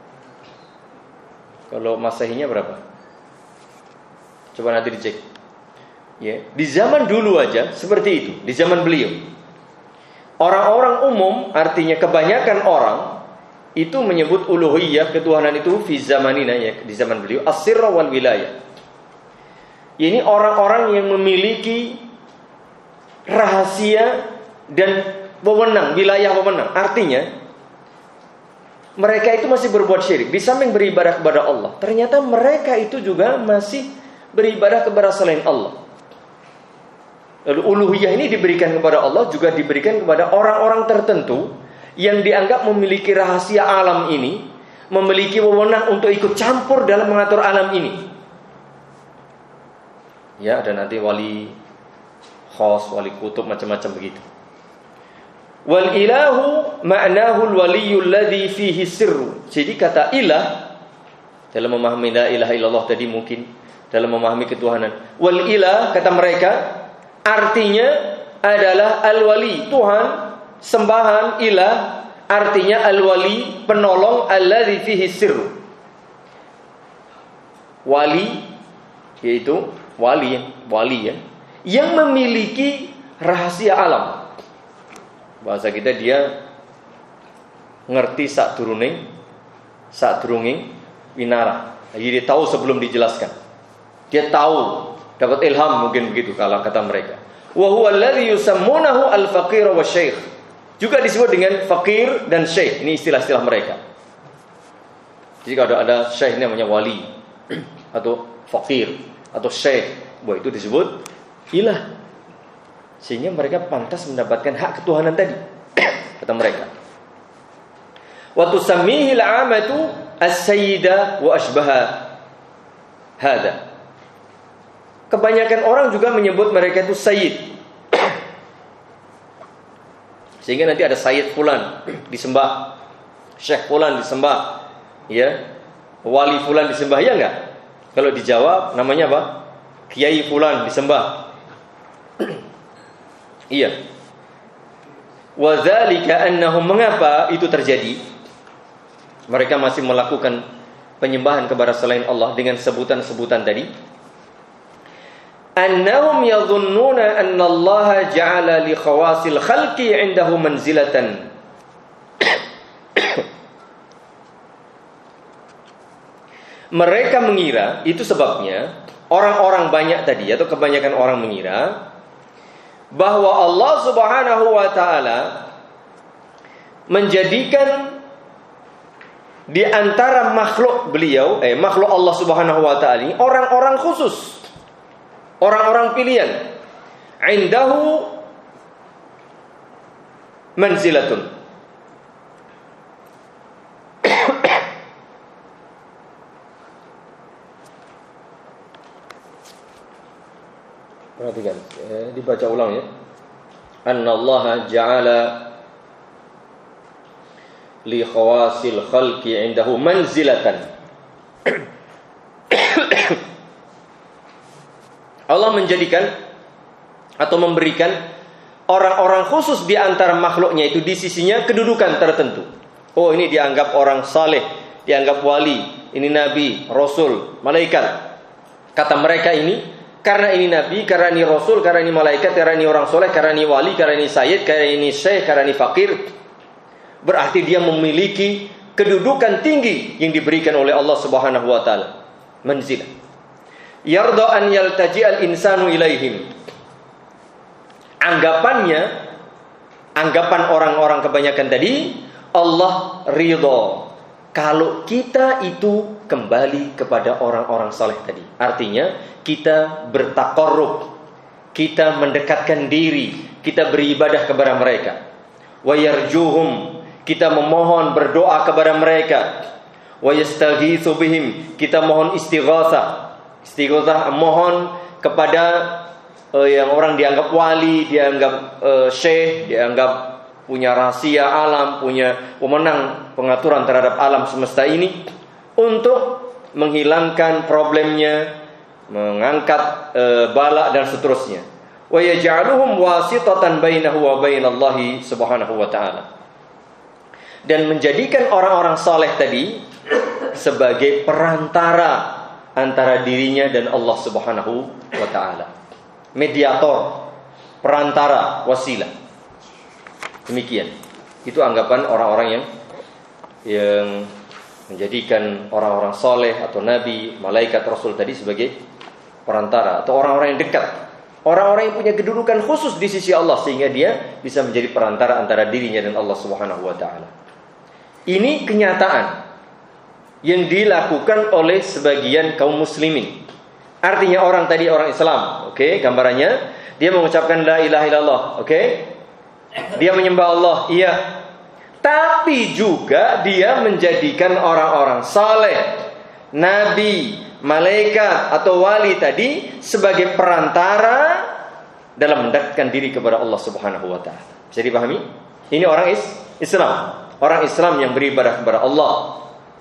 Kalau Masehinya berapa? Coba nanti dicek. Ya, di zaman dulu aja seperti itu. Di zaman beliau, orang-orang umum, artinya kebanyakan orang, itu menyebut uluhiyah, ketuhanan itu fi zamanina, ya, di zaman beliau, as-sirra wal wilayah. Ini orang-orang yang memiliki rahasia dan wewenang, wilayah wewenang. Artinya mereka itu masih berbuat syirik. Di samping beribadah kepada Allah, ternyata mereka itu juga masih beribadah kepada selain Allah. Lalu uluhiyah ini diberikan kepada Allah, juga diberikan kepada orang-orang tertentu yang dianggap memiliki rahasia alam ini, memiliki wewenang untuk ikut campur dalam mengatur alam ini. Ya, ada nanti wali khas, wali kutub, macam-macam begitu. Wal ilahu ma'nahu al-waliyul ladzi fihi sirru. Jadi kata ilah dalam memahami la ilaha illallah tadi, mungkin dalam memahami ketuhanan. Wal ilah, kata mereka, artinya adalah al-wali, Tuhan, sembahan, ilah, artinya al-wali, penolong, alladzi fihi sirru. Wali, yaitu wali, wali ya, yang memiliki rahasia alam. Bahasa kita, dia ngerti sak turuning, sak turunging winara. Jadi dia tahu sebelum dijelaskan. Dia tahu, dapat ilham, mungkin begitu kalau kata mereka. Wa huwa alladzi yusammunahu al-faqir wa syekh. Juga disebut dengan fakir dan syekh. Ini istilah-istilah mereka. Jadi kalau ada syekh namanya wali, atau fakir, atau syekh, bahwa itu disebut ilah, sehingga mereka pantas mendapatkan hak ketuhanan tadi. Kata mereka, wa tusammihil 'amatu as-sayyida wa asbaha hada. Kebanyakan orang juga menyebut mereka itu sayyid, sehingga nanti ada sayyid fulan disembah, syekh fulan disembah, ya, wali fulan disembah, ya enggak? Kalau dijawab namanya apa? Kiai fulan disembah. Iya. Wa dzalika annahum, mengapa itu terjadi? Mereka masih melakukan penyembahan kepada selain Allah dengan sebutan-sebutan tadi. Annahum yadhunnuna anna Allah ja'ala li khawasil khalqi 'indahu manzilatan. Mereka mengira, itu sebabnya orang-orang banyak tadi atau kebanyakan orang mengira bahwa Allah Subhanahu wa taala menjadikan di antara makhluk beliau, eh makhluk Allah Subhanahu wa taala ini orang-orang khusus, orang-orang pilihan. Indahu manzilatun. Perhatikan, eh, dibaca ulang ya. Annallaha ja'ala li khawasil khalqi 'indahu manzilatan. Allah menjadikan atau memberikan orang-orang khusus di antara makhluknya itu di sisinya kedudukan tertentu. Oh, ini dianggap orang saleh, dianggap wali, ini nabi, rasul, malaikat. Kata mereka ini, karena ini nabi, karena ini rasul, karena ini malaikat, karena ini orang soleh, karena ini wali, karena ini sayyid, karena ini syekh, karena ini fakir, berarti dia memiliki kedudukan tinggi yang diberikan oleh Allah Subhanahu wa taala. Manzilah. Yarda an yaltaji'al insanu ilaihim. Anggapannya, anggapan orang-orang kebanyakan tadi, Allah ridha kalau kita itu kembali kepada orang-orang saleh tadi. Artinya kita bertaqarrub, kita mendekatkan diri, kita beribadah kepada mereka. Wa yarjuhum, kita memohon berdoa kepada mereka. Wa yastaghitsu bihim, kita mohon istighatsah. Istighatsah mohon kepada uh, yang orang dianggap wali, dianggap uh, syekh, dianggap punya rahasia alam, punya pemenang pengaturan terhadap alam semesta ini, untuk menghilangkan problemnya, mengangkat e, bala dan seterusnya. Wa yaj'aluhum wasitatan bainahu wa bainallahi subhanahu wa ta'ala. Dan menjadikan orang-orang saleh tadi sebagai perantara antara dirinya dan Allah Subhanahu wa ta'ala. Mediator, perantara, wasilah. Demikian. Itu anggapan orang-orang yang yang menjadikan orang-orang soleh atau nabi, malaikat, rasul tadi sebagai perantara atau orang-orang yang dekat, orang-orang yang punya kedudukan khusus di sisi Allah sehingga dia bisa menjadi perantara antara dirinya dan Allah Subhanahu wa taala. Ini kenyataan yang dilakukan oleh sebagian kaum muslimin. Artinya orang tadi orang Islam, oke, okay? Gambarannya dia mengucapkan la ilaha illallah, oke? Okay? Dia menyembah Allah, iya. Tapi juga dia menjadikan orang-orang saleh, nabi, malaikat atau wali tadi sebagai perantara dalam mendekatkan diri kepada Allah Subhanahu wa taala. Bisa dipahami? Ini orang Islam, orang Islam yang beribadah kepada Allah.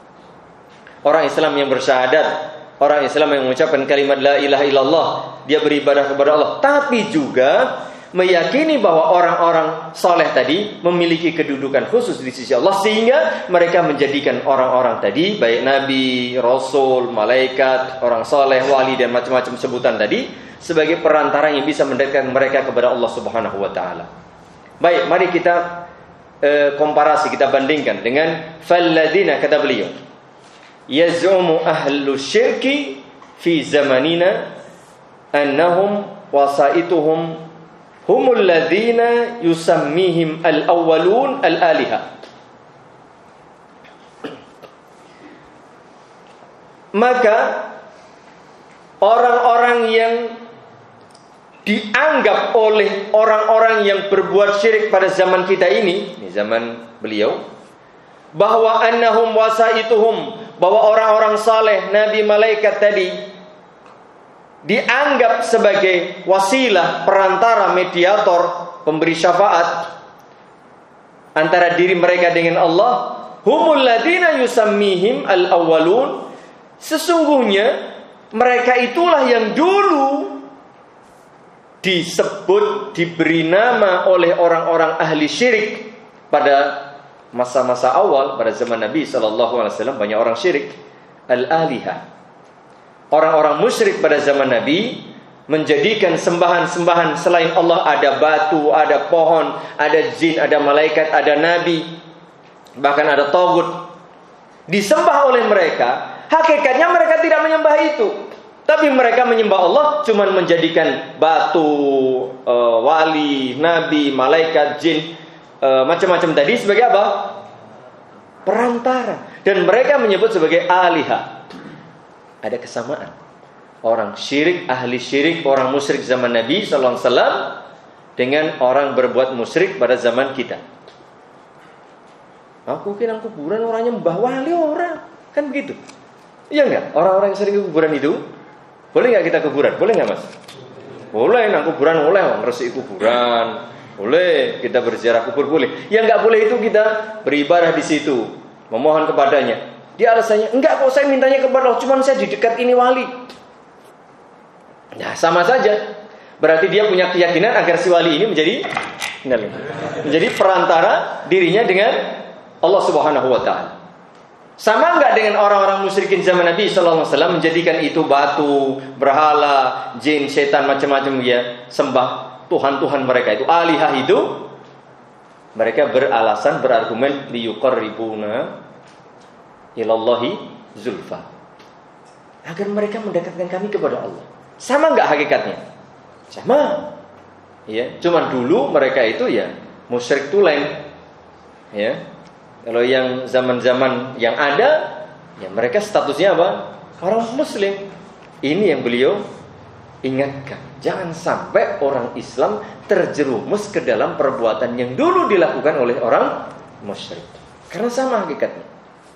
Orang Islam yang bersyahadat, orang Islam yang mengucapkan kalimat la ilaha illallah, dia beribadah kepada Allah, tapi juga meyakini bahwa orang-orang soleh tadi memiliki kedudukan khusus di sisi Allah, sehingga mereka menjadikan orang-orang tadi, baik nabi, rasul, malaikat, orang soleh, wali dan macam-macam sebutan tadi sebagai perantara yang bisa mendekatkan mereka kepada Allah Subhanahu wa taala. Baik, mari kita eh, komparasi, kita bandingkan dengan falladzina, kata beliau, yaz'umu ahlu syirki fi zamanina annahum wasaituhum humul ladzina yusammihim al-awwalun al-aliha. Maka orang-orang yang dianggap oleh orang-orang yang berbuat syirik pada zaman kita ini, ini zaman beliau, bahwa annahum wasaituhum, bahwa orang-orang saleh, nabi, malaikat tadi dianggap sebagai wasilah, perantara, mediator, pemberi syafaat antara diri mereka dengan Allah. Humul ladina yusammihim al-awwalun, sesungguhnya mereka itulah yang dulu disebut, diberi nama oleh orang-orang ahli syirik pada masa-masa awal, pada zaman Nabi sallallahu alaihi wasallam banyak orang syirik. Al-alihah, orang-orang musyrik pada zaman Nabi menjadikan sembahan-sembahan selain Allah. Ada batu, ada pohon, ada jin, ada malaikat, ada nabi, bahkan ada tagut, disembah oleh mereka. Hakikatnya mereka tidak menyembah itu, tapi mereka menyembah Allah, cuman menjadikan batu, e, wali, nabi, malaikat, jin, e, macam-macam tadi sebagai apa? Perantara. Dan mereka menyebut sebagai alihah. Ada kesamaan. Orang syirik, ahli syirik, orang musyrik zaman Nabi sallallahu alaihi wasallam dengan orang berbuat musyrik pada zaman kita. Aku kira kuburan orangnya mbah wali orang, kan begitu? Iya enggak? Orang-orang yang sering ke kuburan itu, boleh enggak kita kuburan? Boleh enggak, Mas? Boleh, nang kuburan boleh, ngresiki kuburan. Boleh, kita berziarah kubur boleh. Yang enggak boleh itu kita beribadah di situ, memohon kepadanya. Dia alasannya, enggak kok saya mintanya kepada Allah, cuma saya di dekat ini wali. Nah, sama saja. Berarti dia punya keyakinan agar si wali ini menjadi menjadi perantara dirinya dengan Allah Subhanahu wa taala. Sama enggak dengan orang-orang musyrikin zaman Nabi sallallahu alaihi wasallam menjadikan itu batu, berhala, jin, setan, macam-macam ya, sembah tuhan-tuhan mereka itu, alihah itu. Mereka beralasan, berargumen liyuqarribuna ilallahi zulfa, agar mereka mendekatkan kami kepada Allah. Sama enggak hakikatnya? Sama. Ya, cuman dulu mereka itu ya musyrik tulen. Ya. Kalau yang zaman-zaman yang ada, ya mereka statusnya apa? Orang muslim. Ini yang beliau ingatkan. Jangan sampai orang Islam terjerumus ke dalam perbuatan yang dulu dilakukan oleh orang musyrik. Karena sama hakikatnya.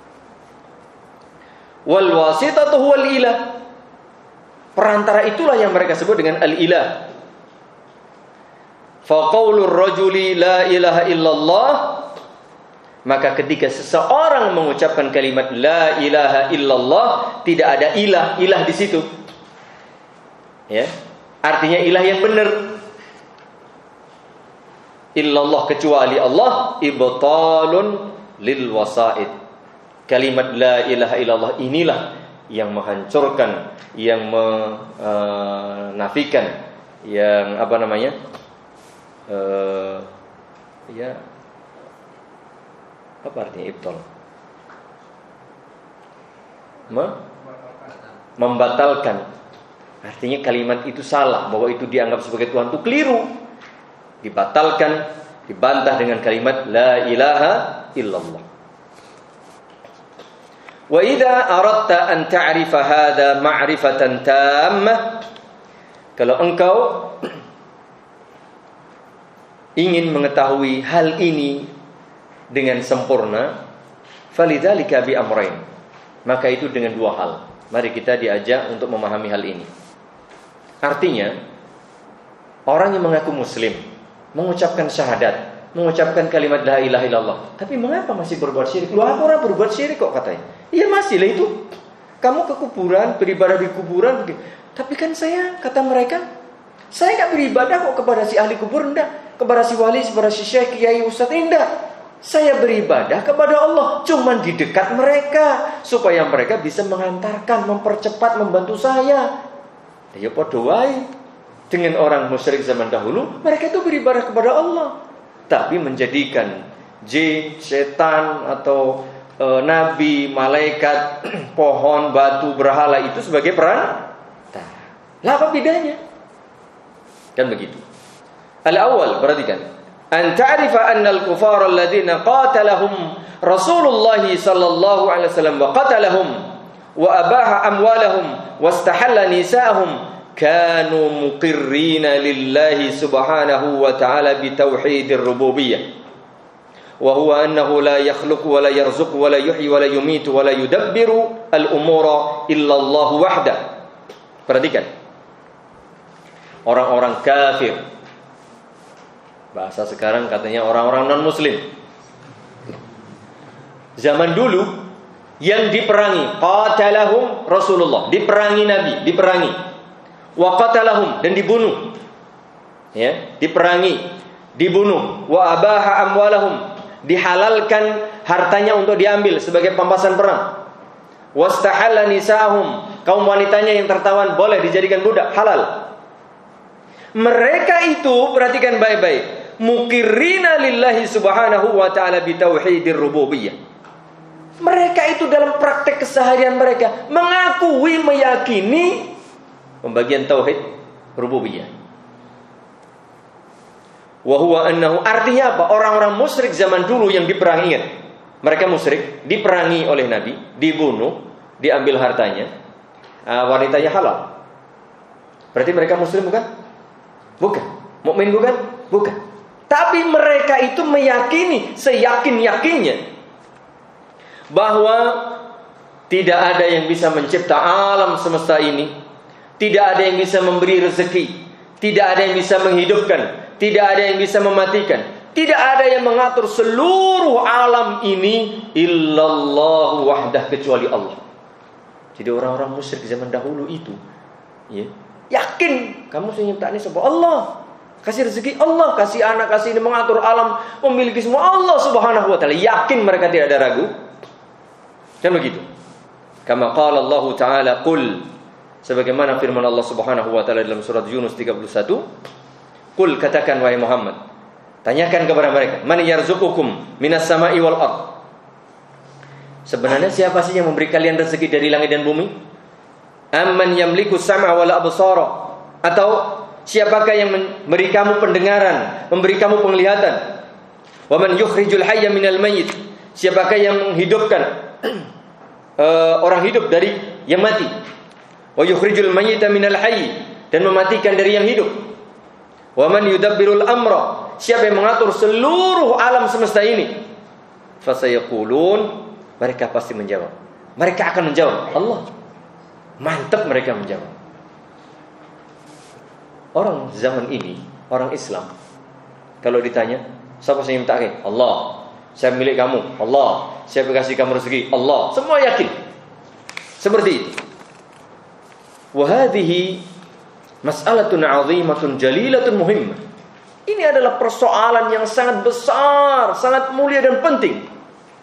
Wal wasitatu huwal ilah. Perantara itulah yang mereka sebut dengan al-ilah. Fa qaulur rajuli la ilaha illallah, maka ketika seseorang mengucapkan kalimat la ilaha illallah, tidak ada ilah, ilah di situ. Ya, artinya ilah yang benar. Illallah, kecuali Allah, ibtalun lil wasaid. Kalimat la ilaha illallah inilah yang menghancurkan, yang menafikan, yang apa namanya? Uh, ya apa artinya ibtal? Membatalkan. Artinya kalimat itu salah, bahwa itu dianggap sebagai Tuhan itu keliru. Dibatalkan, dibantah dengan kalimat la ilaha illallah. Wa idza aradta an ta'rifa hadha ma'rifatan tammah, kalau engkau ingin mengetahui hal ini dengan sempurna, falidzalika bi amrain, maka itu dengan dua hal. Mari kita diajak untuk memahami hal ini. Artinya, orang yang mengaku muslim, mengucapkan syahadat, mengucapkan kalimat la ilaha illallah, tapi mengapa masih berbuat syirik? Lu apa orang berbuat syirik kok katanya? Iya masih lah itu. Kamu ke kuburan, beribadah di kuburan, tapi kan saya, kata mereka, saya enggak beribadah kok kepada si ahli kubur, enggak, kepada si wali, kepada si syekh, kiai, ustaz, enggak. Saya beribadah kepada Allah, cuman di dekat mereka, supaya mereka bisa mengantarkan, mempercepat, membantu saya. Ya padha wae dengan orang musyrik zaman dahulu, mereka itu beribadah kepada Allah, tapi menjadikan jin, setan atau e, nabi, malaikat, pohon, batu, berhala itu sebagai peran. Lah apa bedanya? Kan begitu. Al-awwal, perhatikan. An ta'rifa anna al-kufara alladziina qatalahum Rasulullah sallallahu alaihi wasallam wa qatalahum wa abaha amwalahum wastahalla nisa'ahum kanu muqirrina lillahi subhanahu wa ta'ala bitauhidir rububiyyah wa huwa annahu la yakhluqu wa la yarzuqu wa la yuhyi wa la yumitu wa la yudabbiru al-umura illa Allah wahda. Perhatikan. Orang-orang kafir, bahasa sekarang katanya orang-orang non-muslim, zaman dulu yang diperangi, qatalahum Rasulullah, diperangi Nabi, diperangi, wa qatalahum, dan dibunuh, ya, diperangi, dibunuh, wa abaha amwalahum, dihalalkan hartanya untuk diambil sebagai pampasan perang, wastahalla nisahum, kaum wanitanya yang tertawan boleh dijadikan budak, halal. Mereka itu, perhatikan baik-baik, muqirrina lillahi subhanahu wa ta'ala bitauhidir rububiyyah. Mereka itu dalam praktek keseharian mereka mengakui, meyakini pembagian tauhid rububiyah. Wa huwa annahu, artinya apa? Orang-orang musyrik zaman dulu yang diperangi, ingat, mereka musyrik, diperangi oleh Nabi, dibunuh, diambil hartanya, uh, wanitanya halal. Berarti mereka muslim bukan? Bukan. Mukmin bukan? Bukan. Tapi mereka itu meyakini, seyakin-yakinnya bahwa tidak ada yang bisa mencipta alam semesta ini, tidak ada yang bisa memberi rezeki, tidak ada yang bisa menghidupkan, tidak ada yang bisa mematikan, tidak ada yang mengatur seluruh alam ini illallah wahdah, kecuali Allah. Jadi orang-orang musyrik zaman dahulu itu, ya, yakin kamu menciptakan siapa? Allah. Kasih rezeki Allah, kasih anak, kasih ini, mengatur alam, memiliki semua Allah subhanahu wa ta'ala. Yakin mereka, tidak ada ragu. Dan begitu. Kama qala Allah Ta'ala, qul, sebagaimana firman Allah subhanahu wa ta'ala dalam surat Yunus tiga puluh satu. Qul, katakan wahai Muhammad, tanyakan kepada mereka, man yarzuqukum minas sama'i wal ard. Sebenarnya siapa sih yang memberi kalian rezeki dari langit dan bumi? Amman yamliku sam'a wal absara, atau siapakah yang memberi kamu pendengaran, memberi kamu penglihatan? Wa man yukhrijul hayya minal mayyit, siapakah yang menghidupkan uh, orang hidup dari yang mati? Wa yukhrijul mayyita minal hayy, dan mematikan dari yang hidup. Wa man yudabbirul amra, siapa yang mengatur seluruh alam semesta ini? Fasayaqulun, mereka pasti menjawab. Mereka akan menjawab, Allah. Mantap mereka menjawab. Orang zaman ini, orang Islam, kalau ditanya, siapa yang minta ke? Allah. Saya milik kamu, Allah. Saya kasih kamu rezeki, Allah. Semua yakin seperti itu. Wa hadhihi mas'alatun 'azimatun jalilatun muhimmah. Ini adalah persoalan yang sangat besar, sangat mulia dan penting.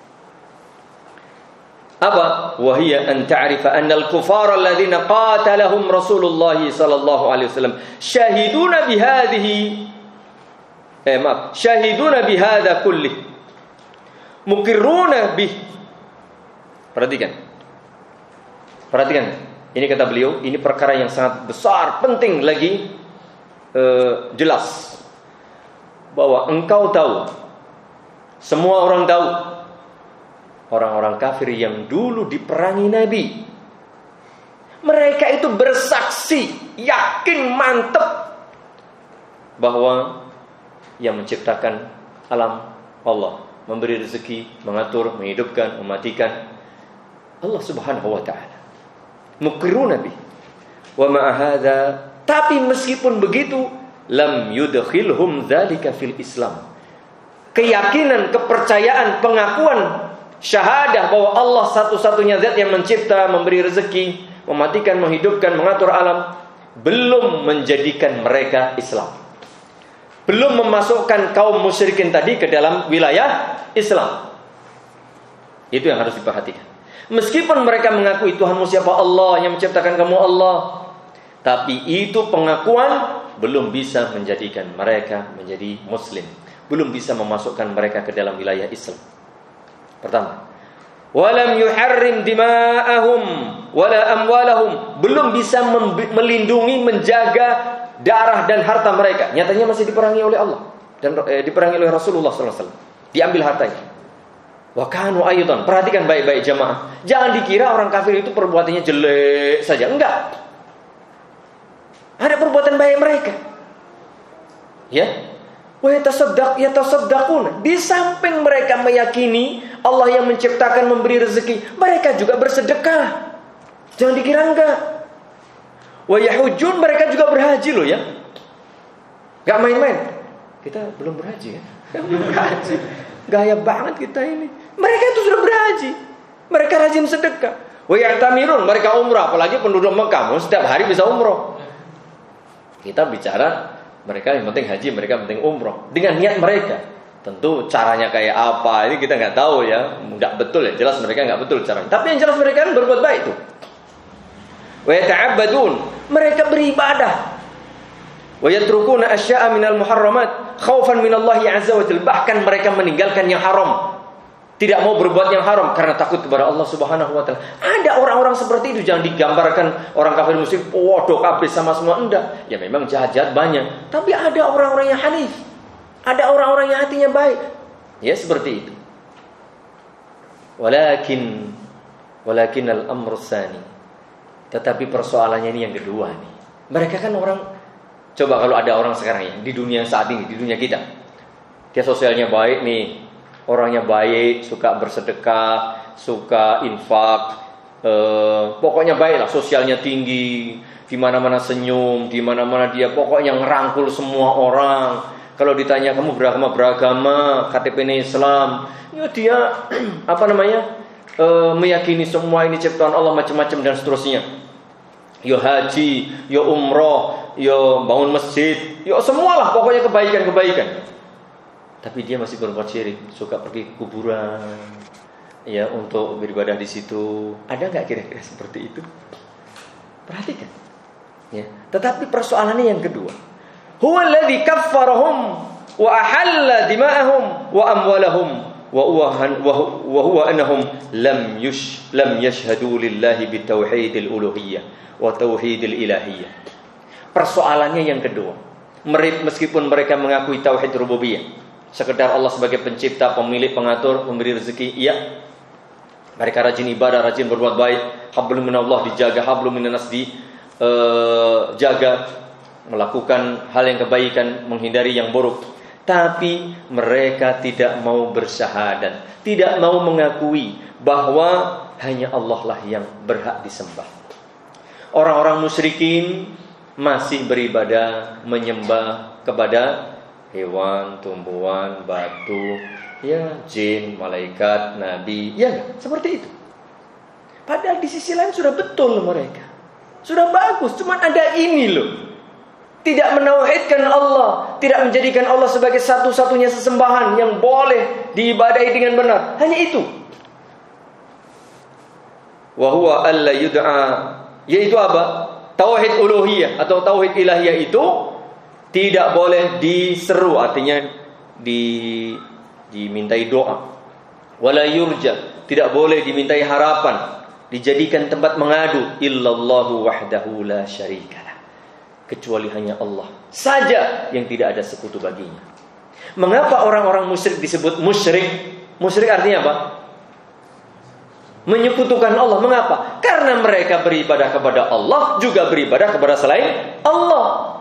Apa? Wa hiya an ta'rifa anna al-kuffara alladhina qatalahum Rasulullah sallallahu alaihi wasallam syahiduna bihadhihi eh maaf, syahiduna bihadza kulli muqirruna bih. Perhatikan. Perhatikan. Ini kata beliau, ini perkara yang sangat besar, penting lagi, uh, jelas, bahwa engkau tahu, semua orang tahu, orang-orang kafir yang dulu diperangi Nabi, mereka itu bersaksi, yakin, mantap, bahwa yang menciptakan alam Allah, memberi rezeki, mengatur, menghidupkan, mematikan, Allah subhanahu wa ta'ala. Muqirruna bih. Wa ma'a hadza, tapi meskipun begitu, lam yudkhilhum dzalika fil Islam. Keyakinan, kepercayaan, pengakuan, syahadah bahwa Allah satu-satunya zat yang mencipta, memberi rezeki, mematikan, menghidupkan, mengatur alam, belum menjadikan mereka Islam. Belum memasukkan kaum musyrikin tadi ke dalam wilayah Islam. Itu yang harus diperhatikan. Meskipun mereka mengakui Tuhanmu siapa? Allah, yang menciptakan kamu Allah, tapi itu pengakuan belum bisa menjadikan mereka menjadi muslim, belum bisa memasukkan mereka ke dalam wilayah Islam. Pertama, walam yuharrim dima'ahum wala amwalahum, belum bisa melindungi, menjaga darah dan harta mereka. Nyatanya masih diperangi oleh Allah dan eh, diperangi oleh Rasulullah sallallahu alaihi wasallam. Diambil hartanya. Wa kanu ayutan. Perhatikan baik-baik jamaah. Jangan dikira orang kafir itu perbuatannya jelek saja. Enggak. Ada perbuatan baik mereka. Ya. Wa yatasaddaq yatasaddaqun. Di samping mereka meyakini Allah yang menciptakan, memberi rezeki, mereka juga bersedekah. Jangan dikira enggak. Wa yahujjun, mereka juga berhaji loh ya. Enggak main-main. Kita belum berhaji ya. Belum berhaji. Gaya banget kita ini. Mereka itu sudah berhaji. Mereka rajin sedekah. Wa ya'tamirun, mereka umrah, apalagi penduduk Mekah, setiap hari bisa umroh. Kita bicara mereka yang penting haji, mereka yang penting umroh. Dengan niat mereka. Tentu caranya kayak apa, ini kita nggak tahu ya. Nggak betul ya, jelas mereka nggak betul caranya. Tapi yang jelas mereka kan berbuat baik tuh. Wa yata'abbadun, mereka beribadah. Wa yatrukuna asya'a minal muharramat khaufan minallahi azza wa jalla. Bahkan mereka meninggalkan yang haram. Tidak mau berbuat yang haram karena takut kepada Allah Subhanahu wa taala. Ada orang-orang seperti itu, jangan digambarkan orang kafir musyrik waduh kabeh sama semua, enggak. Ya memang jahat-jahat banyak, tapi ada orang-orang yang hanif. Ada orang-orang yang hatinya baik. Ya seperti itu. Walakin walakin al-amru tsani. Tetapi persoalannya ini yang kedua nih. Mereka kan orang, coba kalau ada orang sekarang ya di dunia saat ini, di dunia kita. Dia sosialnya baik nih. Orangnya baik, suka bersedekah, suka infak, eh, pokoknya baiklah, sosialnya tinggi, di mana-mana senyum, di mana-mana dia pokoknya ngerangkul semua orang. Kalau ditanya kamu beragama beragama, K T P-nya Islam, ya dia apa namanya eh, meyakini semua ini ciptaan Allah macam-macam dan seterusnya. Yo haji, yo umroh, yo bangun masjid, yo semualah pokoknya kebaikan-kebaikan. Tapi dia masih berbuat syirik, suka pergi ke kuburan, ya untuk beribadah di situ. Ada nggak kira-kira seperti itu? Perhatikan. Ya. Tetapi persoalannya yang kedua. Huwa alladzi kaffarahum wa ahalla dima'ahum wa amwalahum wa wa huwa annahum lam yush lam yashhadu lillahi bitauhidil uluhiyyah wa tauhidil ilahiyyah. Persoalannya yang kedua. Meskipun mereka mengakui tauhid rububiyah, sekedar Allah sebagai pencipta, pemilik, pengatur, pemberi rezeki, iya. Mereka rajin ibadah, rajin berbuat baik. Hablum minallah dijaga, hablum minannas dijaga, melakukan hal yang kebaikan, menghindari yang buruk. Tapi mereka tidak mau bersyahadat, tidak mau mengakui bahwa hanya Allah lah yang berhak disembah. Orang-orang musyrikin masih beribadah, menyembah kepada hewan, tumbuhan, batu, ya jin, malaikat, nabi, ya enggak? Seperti itu. Padahal di sisi lain sudah betul mereka, sudah bagus. Cuman ada ini loh, tidak menauhidkan Allah, tidak menjadikan Allah sebagai satu-satunya sesembahan yang boleh diibadahi dengan benar. Hanya itu. Wa huwa alla yud'a, yaitu apa? Tauhid uluhiyah atau tauhid ilahiyah itu tidak boleh diseru, artinya di, dimintai doa. Wala yurja, tidak boleh dimintai harapan, dijadikan tempat mengadu. Illallahu wahdahu la syarikalah, kecuali hanya Allah saja yang tidak ada sekutu baginya. Mengapa orang-orang musyrik disebut musyrik? Musyrik artinya apa? Menyekutukan Allah. Mengapa? Karena mereka beribadah kepada Allah, juga beribadah kepada selain Allah.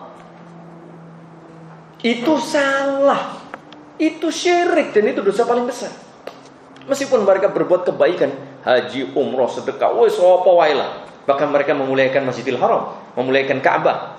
Itu salah, itu syirik, dan itu dosa paling besar. Meskipun mereka berbuat kebaikan, haji, umroh, sedekah, wes apa wae lah. Bahkan mereka memuliakan Masjidil Haram, memuliakan Ka'bah.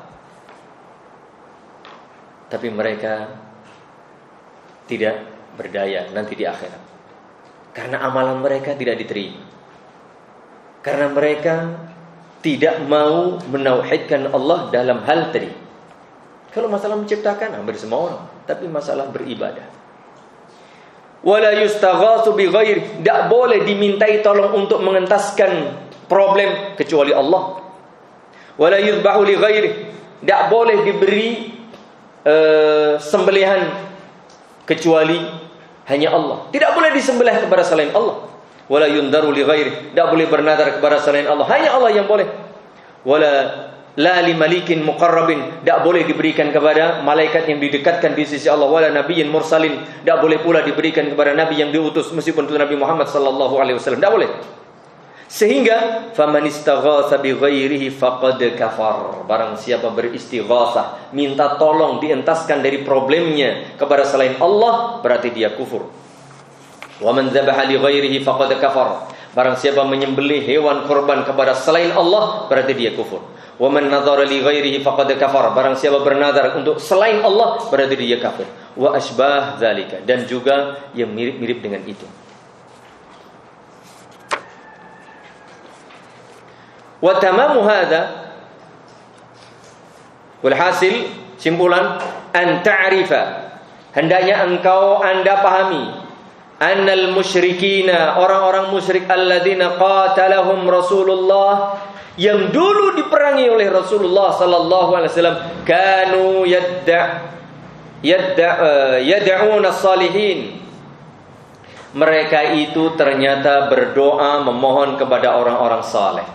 Tapi mereka tidak berdaya nanti di akhirat. Karena amalan mereka tidak diterima. Karena mereka tidak mau menauhidkan Allah dalam hal tadi. Kalau masalah menciptakan hampir semua orang, tapi masalah beribadah. Wala yustaghatsu bi ghairi, tidak boleh dimintai tolong untuk mengentaskan problem kecuali Allah. Wala yudbahu li ghairi, tidak boleh diberi uh, sembelihan kecuali hanya Allah. Tidak boleh disembelih kepada selain Allah. Wala yundaru li ghairi, tidak boleh bernadar kepada selain Allah. Hanya Allah yang boleh. Wala la li malikin muqarrabin, tidak boleh diberikan kepada malaikat yang didekatkan di sisi Allah. Wala nabiyyin mursalin, tidak boleh pula diberikan kepada nabi yang diutus meskipun itu Nabi Muhammad sallallahu alaihi wasallam, tidak boleh. Sehingga faman istaghatsa bi ghairihi faqad kafar. Barang siapa beristighatsah, minta tolong dientaskan dari problemnya kepada selain Allah, berarti dia kufur. Wa man dzabaha li ghairihi faqad kafar. Barang siapa menyembelih hewan kurban kepada selain Allah, berarti dia kufur. Wa man nadhara li ghairihi faqad kafar. Barang siapa bernadar untuk selain Allah, berarti dia kafir. Wa asbah dzalika, dan juga yang mirip-mirip dengan itu. Wa tamamu hadza, walhasil simpulan, an ta'rifa, hendaknya engkau anda pahami, annal musyrikina, orang-orang musyrik, alladzina qatalahum Rasulullah, yang dulu diperangi oleh Rasulullah sallallahu alaihi wasallam, kanu yadda yadda yad'una salihin. Mereka itu ternyata berdoa memohon kepada orang-orang saleh.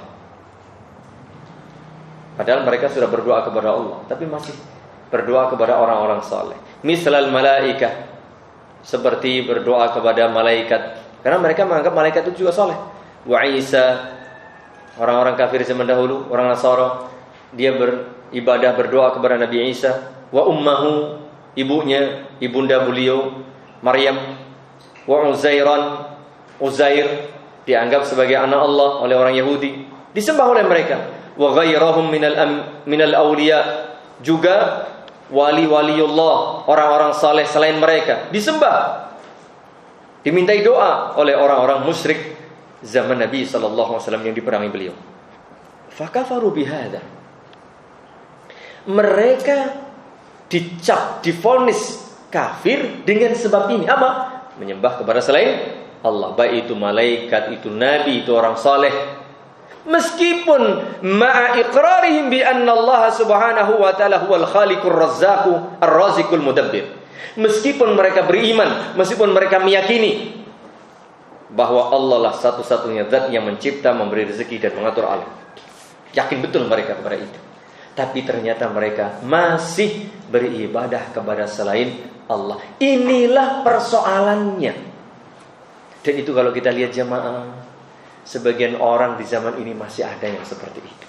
Padahal mereka sudah berdoa kepada Allah, tapi masih berdoa kepada orang-orang saleh. Misalal malaikah, seperti berdoa kepada malaikat, karena mereka menganggap malaikat itu juga saleh. Wa Isa, orang-orang kafir zaman dahulu, orang Nasara, dia beribadah berdoa kepada Nabi Isa. Wa ummahu, ibunya, ibunda beliau Maryam. Wa Uzairan, Uzair dianggap sebagai anak Allah oleh orang Yahudi, disembah oleh mereka. Wa ghairahum minal minal awliya, juga wali-waliullah, orang-orang saleh selain mereka disembah, dimintai doa oleh orang-orang musyrik zaman Nabi sallallahu alaihi wasallam yang diperangi beliau. Fakafaru bihadza, mereka dicap, divonis kafir dengan sebab ini. Apa? Menyembah kepada selain Allah, baik itu malaikat, itu nabi, itu orang saleh. Meskipun ma'a iqrarihim bi anna Allah subhanahu wa ta'ala huwal khaliqur razzaqu ar-raziqul mudabbir. Meskipun mereka beriman, meskipun mereka meyakini bahwa Allah lah satu-satunya zat yang mencipta, memberi rezeki dan mengatur alam. Yakin betul mereka kepada itu. Tapi ternyata mereka masih beribadah kepada selain Allah. Inilah persoalannya. Dan itu kalau kita lihat jamaah, sebagian orang di zaman ini masih ada yang seperti itu.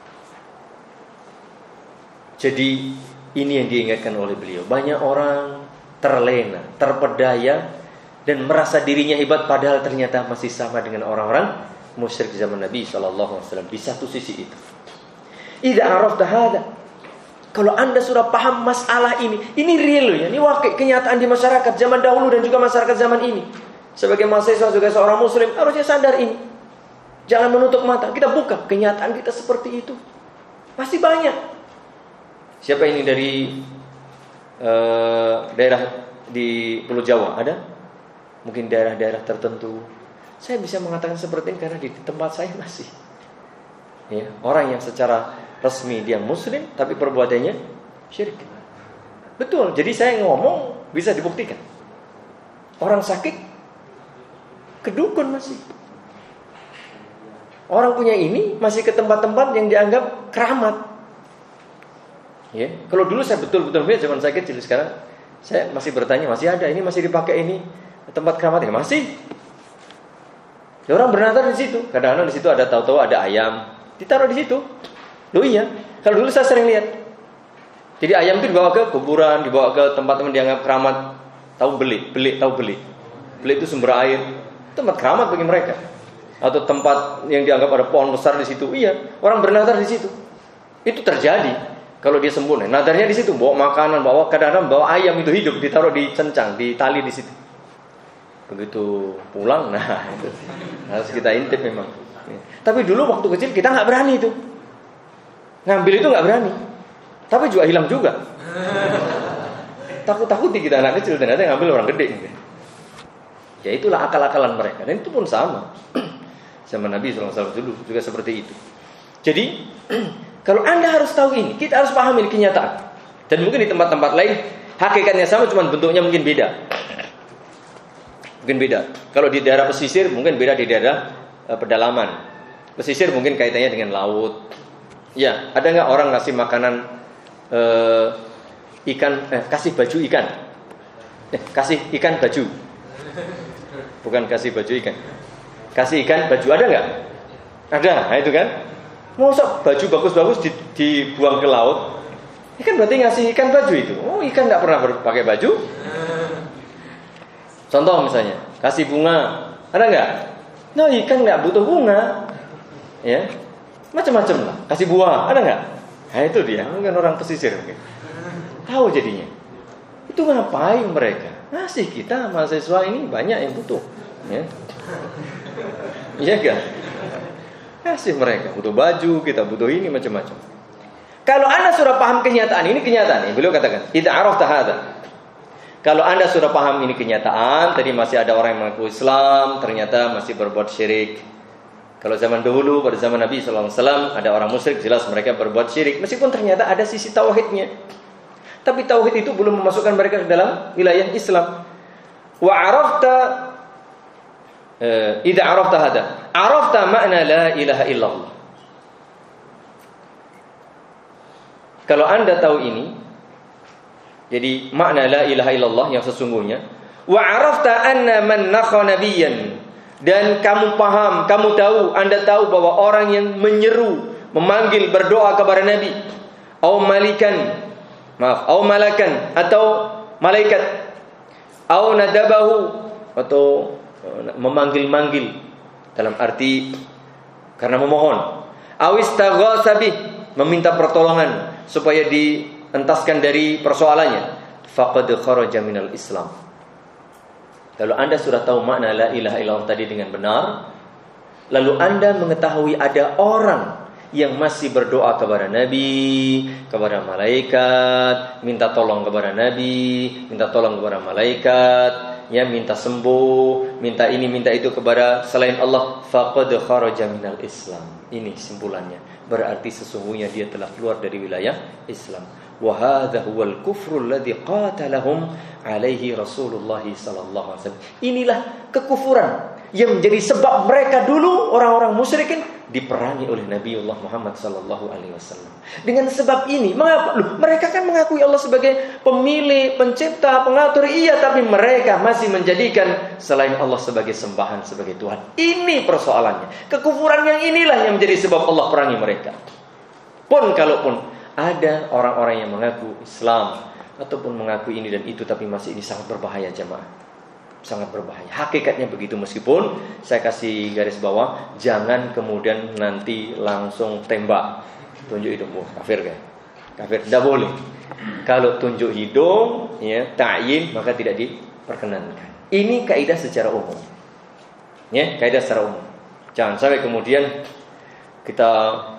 Jadi ini yang diingatkan oleh beliau. Banyak orang terlena, terpedaya, dan merasa dirinya hebat, padahal ternyata masih sama dengan orang-orang musyrik zaman Nabi shallallahu alaihi wasallam. Di satu sisi itu, idza arafta hada, kalau anda sudah paham masalah ini, ini real ya, ini wakil kenyataan di masyarakat zaman dahulu dan juga masyarakat zaman ini. Sebagai mahasiswa, sebagai seorang muslim, harusnya sadar ini. Jangan menutup mata. Kita buka kenyataan kita seperti itu. Pasti banyak. Siapa ini dari uh, daerah di Pulau Jawa? Ada? Mungkin daerah-daerah tertentu. Saya bisa mengatakan seperti ini karena di tempat saya masih. Ya, orang yang secara resmi dia muslim, tapi perbuatannya syirik. Betul. Jadi saya ngomong bisa dibuktikan. Orang sakit ke dukun masih. Orang punya ini masih ke tempat-tempat yang dianggap keramat. Ya, kalau dulu saya betul-betul lihat zaman saya kecil, sekarang saya masih bertanya, masih ada ini, masih dipakai ini tempat keramat ya masih. Ya, orang bernadar di situ. Kadang-kadang di situ ada tahu-tahu ada ayam, ditaruh di situ. Loh iya, kalau dulu saya sering lihat. Jadi ayam itu dibawa ke kuburan, dibawa ke tempat-tempat dianggap keramat. Tahu beli, beli, tahu beli. Beli itu sumber air, tempat keramat bagi mereka. Atau tempat yang dianggap ada pohon besar di situ. Iya, orang bernadar di situ. Itu terjadi. Kalau dia sembuh, nadarnya di situ, bawa makanan, bawa kadang-kadang bawa ayam itu hidup, ditaruh di cencang, di tali di situ. Begitu pulang, nah itu harus kita intip memang. Tapi dulu waktu kecil kita nggak berani itu, ngambil itu nggak berani. Tapi juga hilang juga. Takut-takuti kita anak kecil, ternyata yang ngambil orang gede. Ya itulah akal-akalan mereka. Dan itu pun sama. Zaman Nabi shallallahu alaihi wasallam dulu juga seperti itu. Jadi kalau anda harus tahu ini, kita harus pahami kenyataan. Dan mungkin di tempat-tempat lain hakikatnya sama, cuma bentuknya mungkin beda. Mungkin beda. Kalau di daerah pesisir mungkin beda di daerah uh, pedalaman. Pesisir mungkin kaitannya dengan laut. Ya, ada nggak orang ngasih makanan uh, ikan, eh, kasih baju ikan, eh, kasih ikan baju, bukan kasih baju ikan. Kasih ikan baju, ada nggak? Ada, nah itu kan. Masa baju bagus-bagus dibuang ke laut? Ikan berarti ngasih ikan baju itu. Oh, ikan nggak pernah pakai baju. Contoh misalnya, kasih bunga, ada nggak? Nah, ikan nggak butuh bunga, ya, macam-macam lah. Kasih buah, ada nggak? Nah itu dia, mungkin orang pesisir mungkin. Tahu jadinya. Itu ngapain mereka? Ngasih kita mahasiswa ini banyak yang butuh, ya. Iya kan? Kasih mereka, butuh baju, kita butuh ini macam-macam. Kalau Anda sudah paham kenyataan, ini kenyataan, beliau katakan, idza arafta hadza. Kalau Anda sudah paham ini kenyataan, tadi masih ada orang yang mengaku Islam, ternyata masih berbuat syirik. Kalau zaman dahulu, pada zaman Nabi sallallahu alaihi wasallam, ada orang musyrik, jelas mereka berbuat syirik, meskipun ternyata ada sisi tauhidnya. Tapi tauhid itu belum memasukkan mereka ke dalam wilayah Islam. Wa arafta Uh, idza arafta hada arafta makna la ilaha illallah. Kalau Anda tahu ini, jadi makna la ilaha illallah yang sesungguhnya, wa arafta anna man nakha nabiyyan, dan kamu paham, kamu tahu, Anda tahu bahwa orang yang menyeru, memanggil, berdoa kepada nabi, au malikan, maaf, au malakan, atau malaikat, au nadabahu, atau memanggil-manggil dalam arti karena memohon, awistaghatsa bih, meminta pertolongan supaya dientaskan dari persoalannya, faqad kharaja minal Islam. Kalau Anda sudah tahu makna la ilaha illallah tadi dengan benar, lalu Anda mengetahui ada orang yang masih berdoa kepada nabi, kepada malaikat, minta tolong kepada nabi, minta tolong kepada malaikat, ya, minta sembuh, minta ini, minta itu kepada selain Allah, faqad kharaja minal Islam. Ini simpulannya. Berarti sesungguhnya dia telah keluar dari wilayah Islam. Wa hadza huwal kufrul ladzi qatalahum alaihi Rasulullah sallallahu alaihi wasallam. Inilah kekufuran yang menjadi sebab mereka dulu orang-orang musyrikin diperangi oleh Nabiullah Muhammad sallallahu alaihi wasallam. Dengan sebab ini, mengapa? Loh, mereka kan mengakui Allah sebagai pemilik, pencipta, pengatur, iya, tapi mereka masih menjadikan selain Allah sebagai sembahan, sebagai Tuhan. Ini persoalannya. Kekufuran yang inilah yang menjadi sebab Allah perangi mereka. Pun kalaupun ada orang-orang yang mengaku Islam ataupun mengaku ini dan itu, tapi masih ini sangat berbahaya jemaah. Sangat berbahaya. Hakikatnya begitu, meskipun saya kasih garis bawah, jangan kemudian nanti langsung tembak, tunjuk hidung, oh, kafir kan? Kafir, tidak boleh. Kalau tunjuk hidung, ya, ta'yin, maka tidak diperkenankan. Ini kaidah secara umum. Ya, kaidah secara umum. Jangan sampai kemudian kita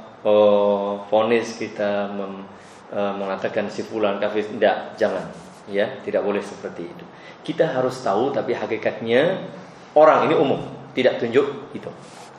oh, vonis, kita mem, uh, mengatakan si fulan kafir. Tidak, jangan. Ya, tidak boleh seperti itu. Kita harus tahu, tapi hakikatnya orang ini umum, tidak tunjuk itu.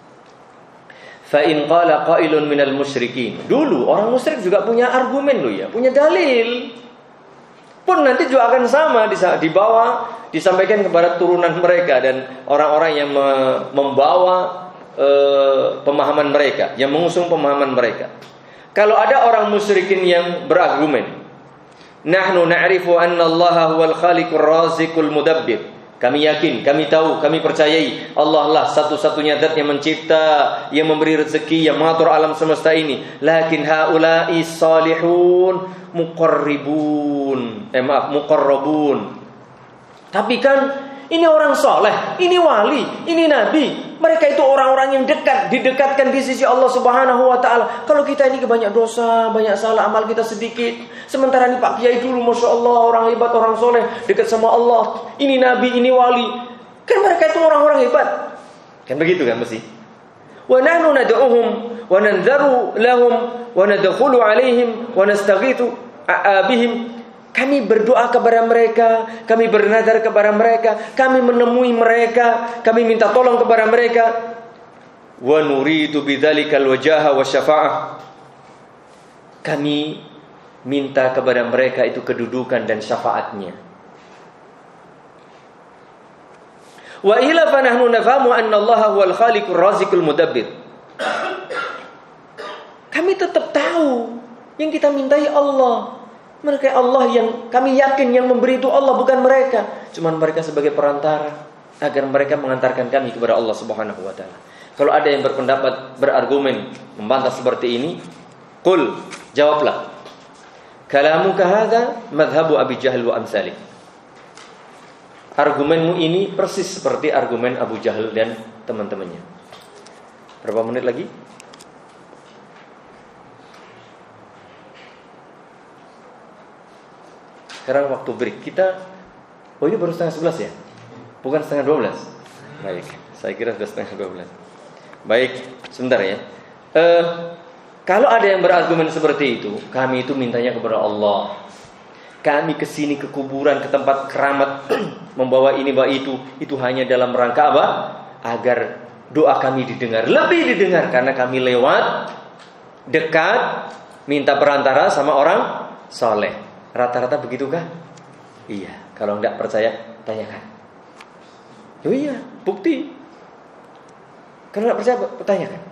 Fa in qala qailun minal musyrikin. Dulu orang musyrik juga punya argumen loh ya, punya dalil. Pun nanti juga akan sama dibawa, disampaikan kepada turunan mereka dan orang-orang yang membawa uh, pemahaman mereka, yang mengusung pemahaman mereka. Kalau ada orang musyrikin yang berargumen, nahnu na'rifu anna Allah huwal khaliqur raziqul mudabbir. Kami yakin, kami tahu, kami percayai Allah lah satu-satunya zat yang mencipta, yang memberi rezeki, yang mengatur alam semesta ini. Lakin haula'i salihun muqarribun. Eh maaf, muqarrabun. Tapi kan ini orang soleh, ini wali, ini nabi. Mereka itu orang-orang yang dekat, didekatkan di sisi Allah Subhanahu wa taala. Kalau kita ini banyak dosa, banyak salah, amal kita sedikit. Sementara ini Pak Kiai dulu, Masya Allah, orang hebat, orang soleh, dekat sama Allah. Ini nabi, ini wali. Kan mereka itu orang-orang hebat. Kan begitu kan mesti. Wa nahnu nad'uhum wa nanzaru lahum wa nadkhulu alaihim wa nastaghithu bihim. Kami berdoa kepada mereka, kami bernazar kepada mereka, kami menemui mereka, kami minta tolong kepada mereka. Wa nuridu bidzalikal wajaha wasyafa'ah. Kami minta kepada mereka itu kedudukan dan syafaatnya. Wa ila fa nahnu nafhamu anna Allah huwal khaliqur raziqul mudabbir. Kami tetap tahu yang kita mintai Allah. Mereka Allah yang kami yakin yang memberi itu Allah, bukan mereka. Cuma mereka sebagai perantara agar mereka mengantarkan kami kepada Allah Subhanahu wa taala. Kalau ada yang berpendapat, berargumen membantah seperti ini, qul, jawablah. Kalamuka hadza madhhabu Abi Jahal wa amsalih. Argumenmu ini persis seperti argumen Abu Jahal dan teman-temannya. Berapa menit lagi? Sekarang waktu break kita. Oh, ini baru setengah sebelas ya? Bukan setengah dua belas. Baik, saya kira sudah setengah dua belas. Baik, sebentar ya. Eh, kalau ada yang berargumen seperti itu, kami itu mintanya kepada Allah. Kami kesini ke kuburan, ke tempat keramat, membawa ini, bawa itu. Itu hanya dalam rangka apa? Agar doa kami didengar. Lebih didengar karena kami lewat, dekat, minta perantara sama orang soleh. Rata-rata begitukah? Iya. Kalau tidak percaya, tanyakan. Oh iya, bukti. Kalau tidak percaya, tanyakan.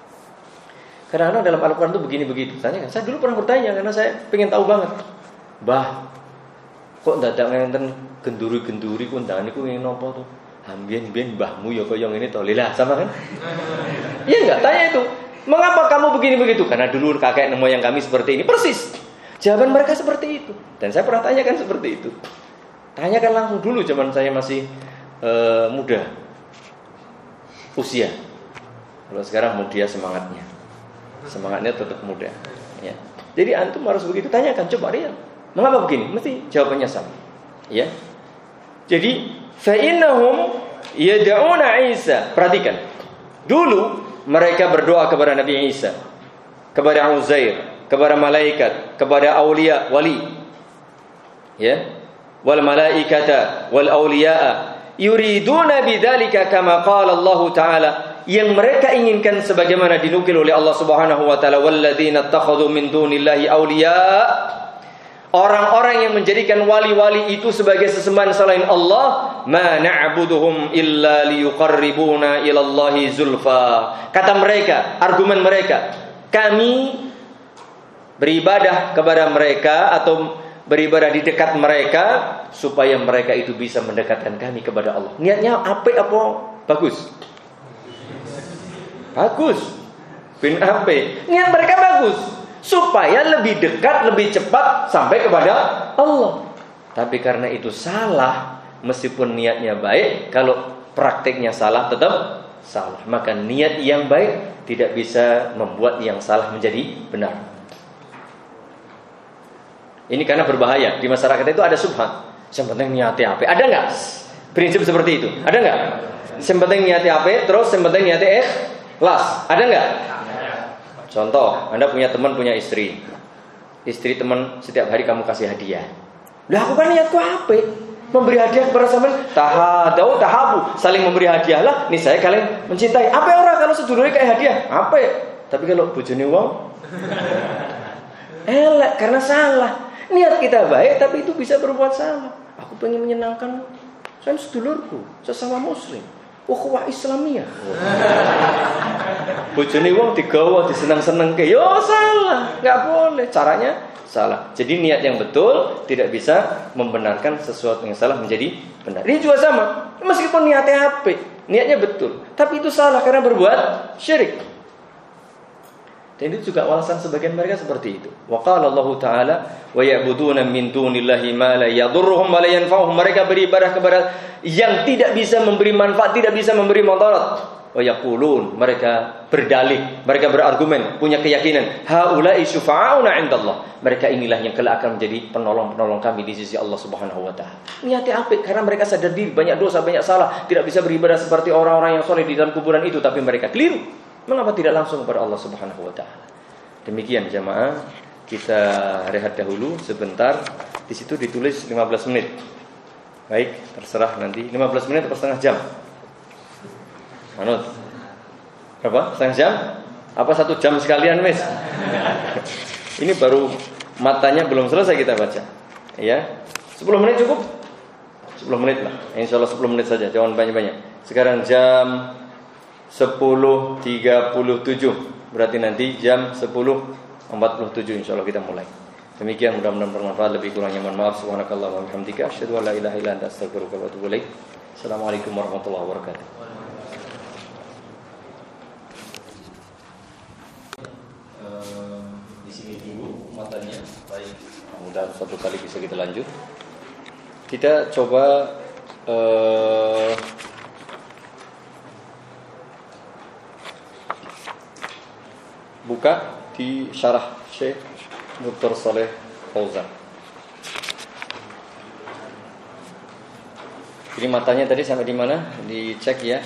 Karena dalam Al-Quran itu begini begitu. Tanyakan. Saya dulu pernah bertanya karena saya pengen tahu banget. Bah, kok dadak ngenten genduri-genduri ku ndang niku ngene napa to? Hambien-mbien mbahmu ya kaya ngene to. Lah, sama kan? Iya enggak? Tanya itu. Mengapa kamu begini begitu? Karena dulu kakek moyang kami seperti ini. Persis. Jawaban mereka seperti itu. Dan saya pernah tanyakan seperti itu. Tanyakan langsung dulu zaman saya masih uh, muda. Usia. Kalau sekarang muda semangatnya. Semangatnya tetap muda. Ya. Jadi antum harus begitu, tanyakan, coba dia. Mengapa begini? Mesti jawabannya sama. Ya. Jadi fa innahum yad'una Isa. Perhatikan. Dulu mereka berdoa kepada Nabi Isa, kepada Uzair, kepada malaikat, kepada aulia, wali. Ya. Wal malaikata wal auliyaa yuriduna bidzalika kama qala Allah Ta'ala. Yang mereka inginkan sebagaimana dinukil oleh Allah Subhanahu wa taala, walladzina ittakhadhu min dunillahi awliya. Orang-orang yang menjadikan wali-wali itu sebagai sesembahan selain Allah, ma na'buduhum illa liyuqarribuna ila Allahi zulfa. Kata mereka, argumen mereka, kami beribadah kepada mereka atau beribadah di dekat mereka supaya mereka itu bisa mendekatkan kami kepada Allah. Niatnya apik apa bagus? Bagus. Bin apik. Niat mereka bagus supaya lebih dekat, lebih cepat sampai kepada Allah. Tapi karena itu salah, meskipun niatnya baik, kalau prakteknya salah tetap salah. Maka niat yang baik tidak bisa membuat yang salah menjadi benar. Ini karena berbahaya. Di masyarakat itu ada subhat. Yang penting niatnya apa? Ada enggak prinsip seperti itu? Ada enggak? Yang penting niatnya apa? Terus yang penting niatnya ikhlas. Ada enggak? Contoh, Anda punya teman, punya istri. Istri teman setiap hari kamu kasih hadiah. Lah aku kan niatku apa? Memberi hadiah kepada sampean, tahadau tahabu, saling memberi hadiah lah. Nih saya kalian mencintai. Apa orang kalau sedulurnya kayak hadiah? Apa? Tapi kalau bojone wong elek karena salah. Niat kita baik tapi itu bisa berbuat salah. Aku pengen menyenangkan saya sedulurku, sesama muslim. Ukhuwah Islamiyah. Bojone wong digawa diseneng-senengke. Yo salah, enggak boleh. Caranya salah. Jadi niat yang betul tidak bisa membenarkan sesuatu yang salah menjadi benar. Ini juga sama. Meskipun niatnya apik, niatnya betul, tapi itu salah karena berbuat syirik. Dan itu juga alasan sebagian mereka seperti itu. Wa qala Allah Ta'ala wa ya'buduna min dunillahi ma la yadurruhum wa la yanfa'uhum. Mereka beribadah kepada yang tidak bisa memberi manfaat, tidak bisa memberi mudarat. Wa yaqulun, mereka berdalih, mereka berargumen, punya keyakinan, haula'i syufa'auna 'indallah. Mereka inilah yang kelak akan menjadi penolong-penolong kami di sisi Allah Subhanahu wa taala. Niatnya apik karena mereka sadar diri banyak dosa, banyak salah, tidak bisa beribadah seperti orang-orang yang saleh di dalam kuburan itu, tapi mereka keliru. Mengapa tidak langsung kepada Allah Subhanahu wa taala? Demikian jamaah, kita rehat dahulu sebentar. Di situ ditulis lima belas menit. Baik, terserah nanti lima belas menit atau setengah jam. Manut. Berapa? Setengah jam? Apa satu jam sekalian, Miss? Ini baru matanya belum selesai kita baca. Ya. sepuluh menit cukup? sepuluh menit lah. Insyaallah sepuluh menit saja, jangan banyak-banyak. Sekarang jam sepuluh tiga puluh tujuh. Berarti nanti jam sepuluh empat puluh tujuh insyaallah kita mulai. Demikian, mudah-mudahan bermanfaat. Lebih kurangnya mohon maaf. Subhanakallahumma wa bihamdika asyhadu an la ilaha illa anta, astaghfiruka wa atubu ilaik. Assalamualaikum warahmatullahi wabarakatuh. mudah suatu kali bisa kita lanjut. Kita coba uh, buka di syarah Syekh Doktor Saleh Fauzan. Jadi matanya tadi sampai di mana? Dicek ya.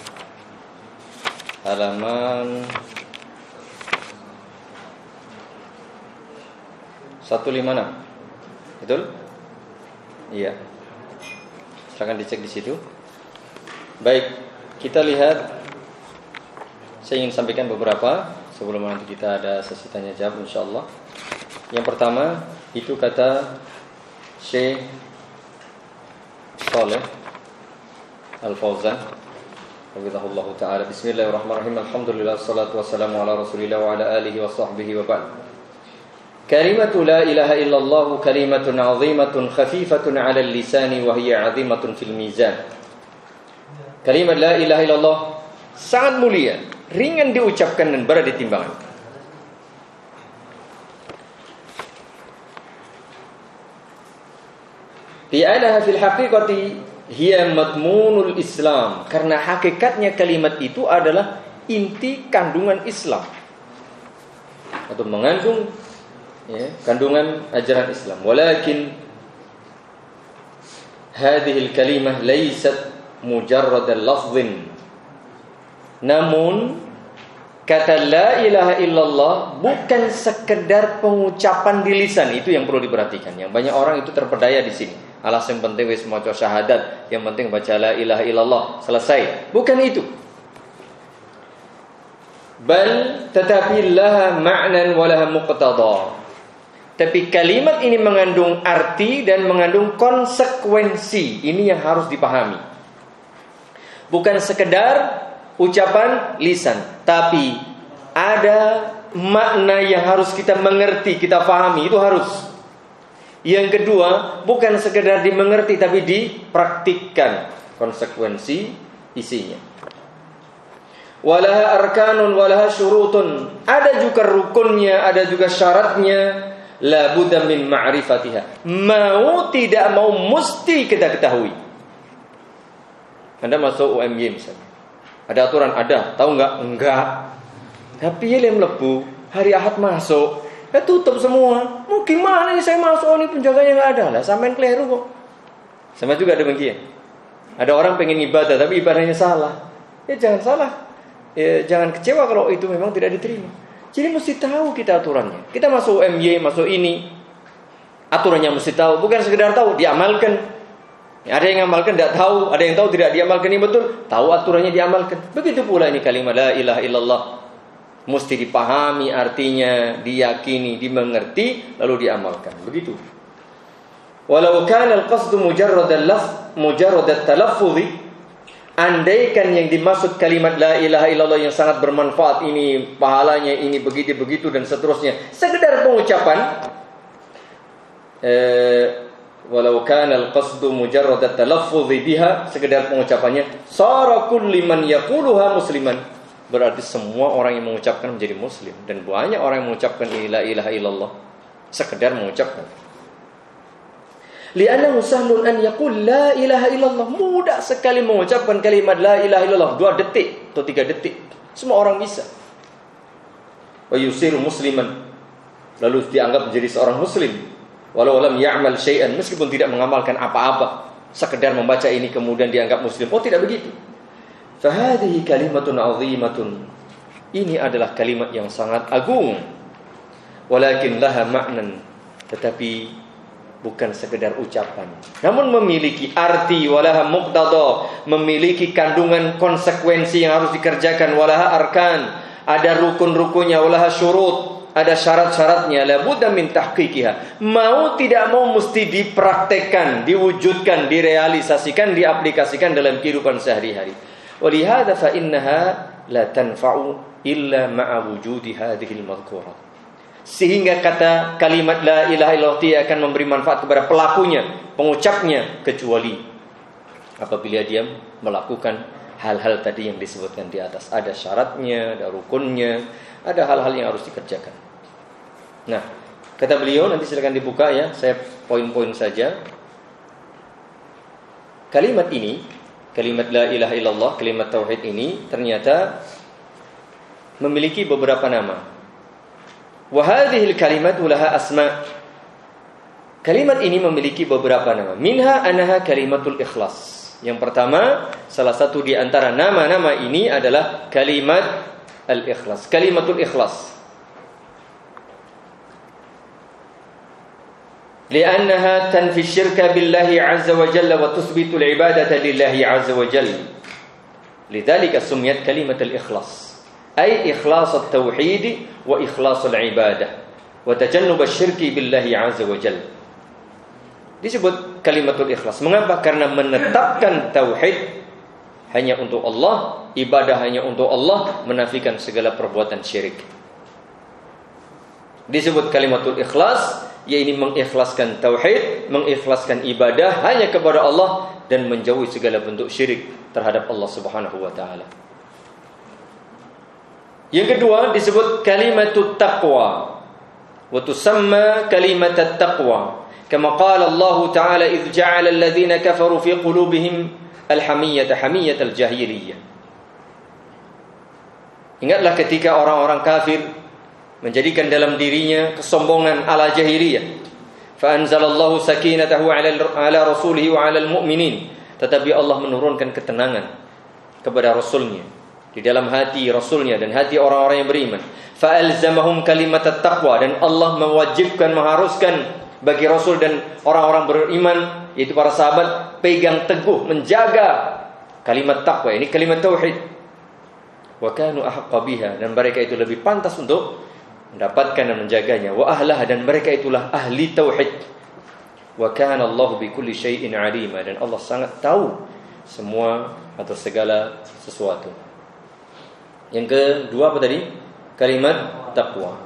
Halaman seratus lima puluh enam. Betul? Iya. Silakan dicek di situ. Baik, kita lihat. Saya ingin sampaikan beberapa sebelum nanti kita ada sesi tanya jawab insyaallah. Yang pertama itu kata Syekh Saleh Al-Fauzan Hafizahullah Ta'ala. Bismillahirrahmanirrahim. Alhamdulillah wassalatu wassalamu ala Rasulillah wa ala alihi wa sahbihi wa ba'd. Kalimatu la ilaha illallah kalimatun 'azimatun khafifatun 'ala al-lisani wa hiya 'azimatun fil mizan. Kalimat la ilaha illallah sangat mulia, ringan diucapkan dan berat di timbangan. Li'annaha fil haqiqati hiya madmunul Islam, karena hakikatnya kalimat itu adalah inti kandungan Islam atau mengandung ya, kandungan ajaran Islam. Walakin hadhil kalimah laysat mujarrad lafdhin. Namun kata la ilaha illallah bukan sekedar pengucapan di lisan. Itu yang perlu diperhatikan. Yang banyak orang itu terpedaya di sini. Alasan penting wis maca syahadat, yang penting baca la ilaha illallah, selesai. Bukan itu. Bal tetapi laha ma'nan wa laha muqtada. Tapi kalimat ini mengandung arti dan mengandung konsekuensi. Ini yang harus dipahami. Bukan sekedar ucapan lisan, tapi ada makna yang harus kita mengerti, kita pahami. Itu harus. Yang kedua, bukan sekedar dimengerti tapi dipraktikkan konsekuensi isinya. Walaha arkanun walaha syurutun. Ada juga rukunnya, ada juga syaratnya. La budda min ma'rifatiha. Mau tidak mau mesti kita ketahui. Anda masuk U M Y misalnya. Ada aturan, ada. Tahu enggak? Enggak. Tapi yang melebu hari Ahad masuk. Ya tutup semua. Mau gimana nih saya masuk, oh, ini penjaganya nggak ada lah, sampean keliru kok. Sama juga demikian. Ada orang pengen ibadah tapi ibadahnya salah. Ya jangan salah. Ya jangan kecewa kalau itu memang tidak diterima. Jadi mesti tahu kita aturannya. Kita masuk U M Y, masuk ini, aturannya mesti tahu. Bukan sekedar tahu, diamalkan. Ya, ada yang amalkan tidak tahu, ada yang tahu tidak diamalkan. Ini betul, tahu aturannya diamalkan. Begitu pula ini kalimat la ilaha illallah. Mesti dipahami artinya, diyakini, dimengerti, lalu diamalkan. Begitu. Walau kana al-qasdu mujarrad al-lafz, mujarrad at-talaffuz, andaikan yang dimaksud kalimat la ilaha illallah yang sangat bermanfaat ini, pahalanya ini begitu-begitu dan seterusnya, sekedar pengucapan, eh, walau kana al-qasdu mujarrad at-talaffuz biha, sekedar pengucapannya, sara kullu man yaquluha musliman. Berarti semua orang yang mengucapkan menjadi muslim. Dan banyak orang yang mengucapkan la ilaha illallah sekedar mengucapkan. Li'annahu sahlun an yaqul la ilaha illallah. Mudah sekali mengucapkan kalimat la ilaha illallah. Dua detik atau tiga detik. Semua orang bisa. Wa yusiru musliman. Lalu dianggap menjadi seorang muslim. Walau lam ya'mal syai'an. Meskipun tidak mengamalkan apa-apa. Sekedar membaca ini kemudian dianggap muslim. Oh tidak begitu. Fahadihi kalimatun azimatun. Ini adalah kalimat yang sangat agung. Walakin laha ma'nan. Tetapi bukan sekedar ucapan. Namun memiliki arti. Walaha muqtada. Memiliki kandungan konsekuensi yang harus dikerjakan. Walaha arkan. Ada rukun-rukunnya. Walaha syurut. Ada syarat-syaratnya. La budda min tahqiqiha. Mau tidak mau mesti dipraktekkan, diwujudkan, direalisasikan, diaplikasikan dalam kehidupan sehari-hari. Walihada fa innaha la tanfa'u illa ma'a wujudi hadhil madhkurat. Sehingga kata kalimat la ilaha illallah tidak akan memberi manfaat kepada pelakunya, pengucapnya, kecuali apabila dia melakukan hal-hal tadi yang disebutkan di atas. Ada syaratnya, ada rukunnya, ada hal-hal yang harus dikerjakan. Nah, Kata beliau, nanti silakan dibuka ya, saya poin-poin saja. Kalimat ini, kalimat la ilaha illallah, kalimat tauhid ini ternyata memiliki beberapa nama. Wa hadhil kalimatu laha asma. Kalimat ini memiliki beberapa nama. Minha annaha kalimatul ikhlas. Yang pertama, salah satu di antara nama-nama ini adalah kalimat al-ikhlas, kalimatul ikhlas. Li'annaha tanfi syirka billahi azza wa jalla wa tuthbitul ibadata lillahi azza wa jalla. Lidzalika sumiyat kalimatul ikhlas. Ay ikhlas at-tauhid wa ikhlas al-ibadah wa tajannub asy-syirki billahi azza wa jalla. Disebut kalimatul ikhlas. Mengapa? Karena menetapkan tauhid hanya untuk Allah, ibadah hanya untuk Allah, menafikan segala perbuatan syirik. Disebut kalimatul ikhlas, yaitu mengikhlaskan tauhid, mengikhlaskan ibadah hanya kepada Allah dan menjauhi segala bentuk syirik terhadap Allah Subhanahu wa taala. Yang kedua disebut kalimatut taqwa. Wa tusamma kalimatut taqwa. Kama qala Allah Ta'ala idh ja'ala alladhina kafaru fi qulubihim al-hamiyyata hamiyatal jahiliyah. Ingatlah ketika orang-orang kafir menjadikan dalam dirinya kesombongan ala jahiliyah. Fa anzalallahu sakinatahu 'ala ala rasulihi wa 'alal mu'minin. Tetapi Allah menurunkan ketenangan kepada rasulnya di dalam hati rasulnya dan hati orang-orang yang beriman. Fa alzamahum kalimatat taqwa, dan Allah mewajibkan, mengharuskan bagi Rasul dan orang-orang beriman, yaitu para sahabat, pegang teguh, menjaga kalimat taqwa, ini kalimat tauhid. Wa kanu ahqqa biha, dan mereka itu lebih pantas untuk mendapatkan dan menjaganya. Wa ahlah, dan mereka itulah ahli tauhid. Wa kana Allahu bi kulli syai'in 'alima, dan Allah sangat tahu semua atau segala sesuatu. Yang kedua apa tadi? Kalimat taqwa.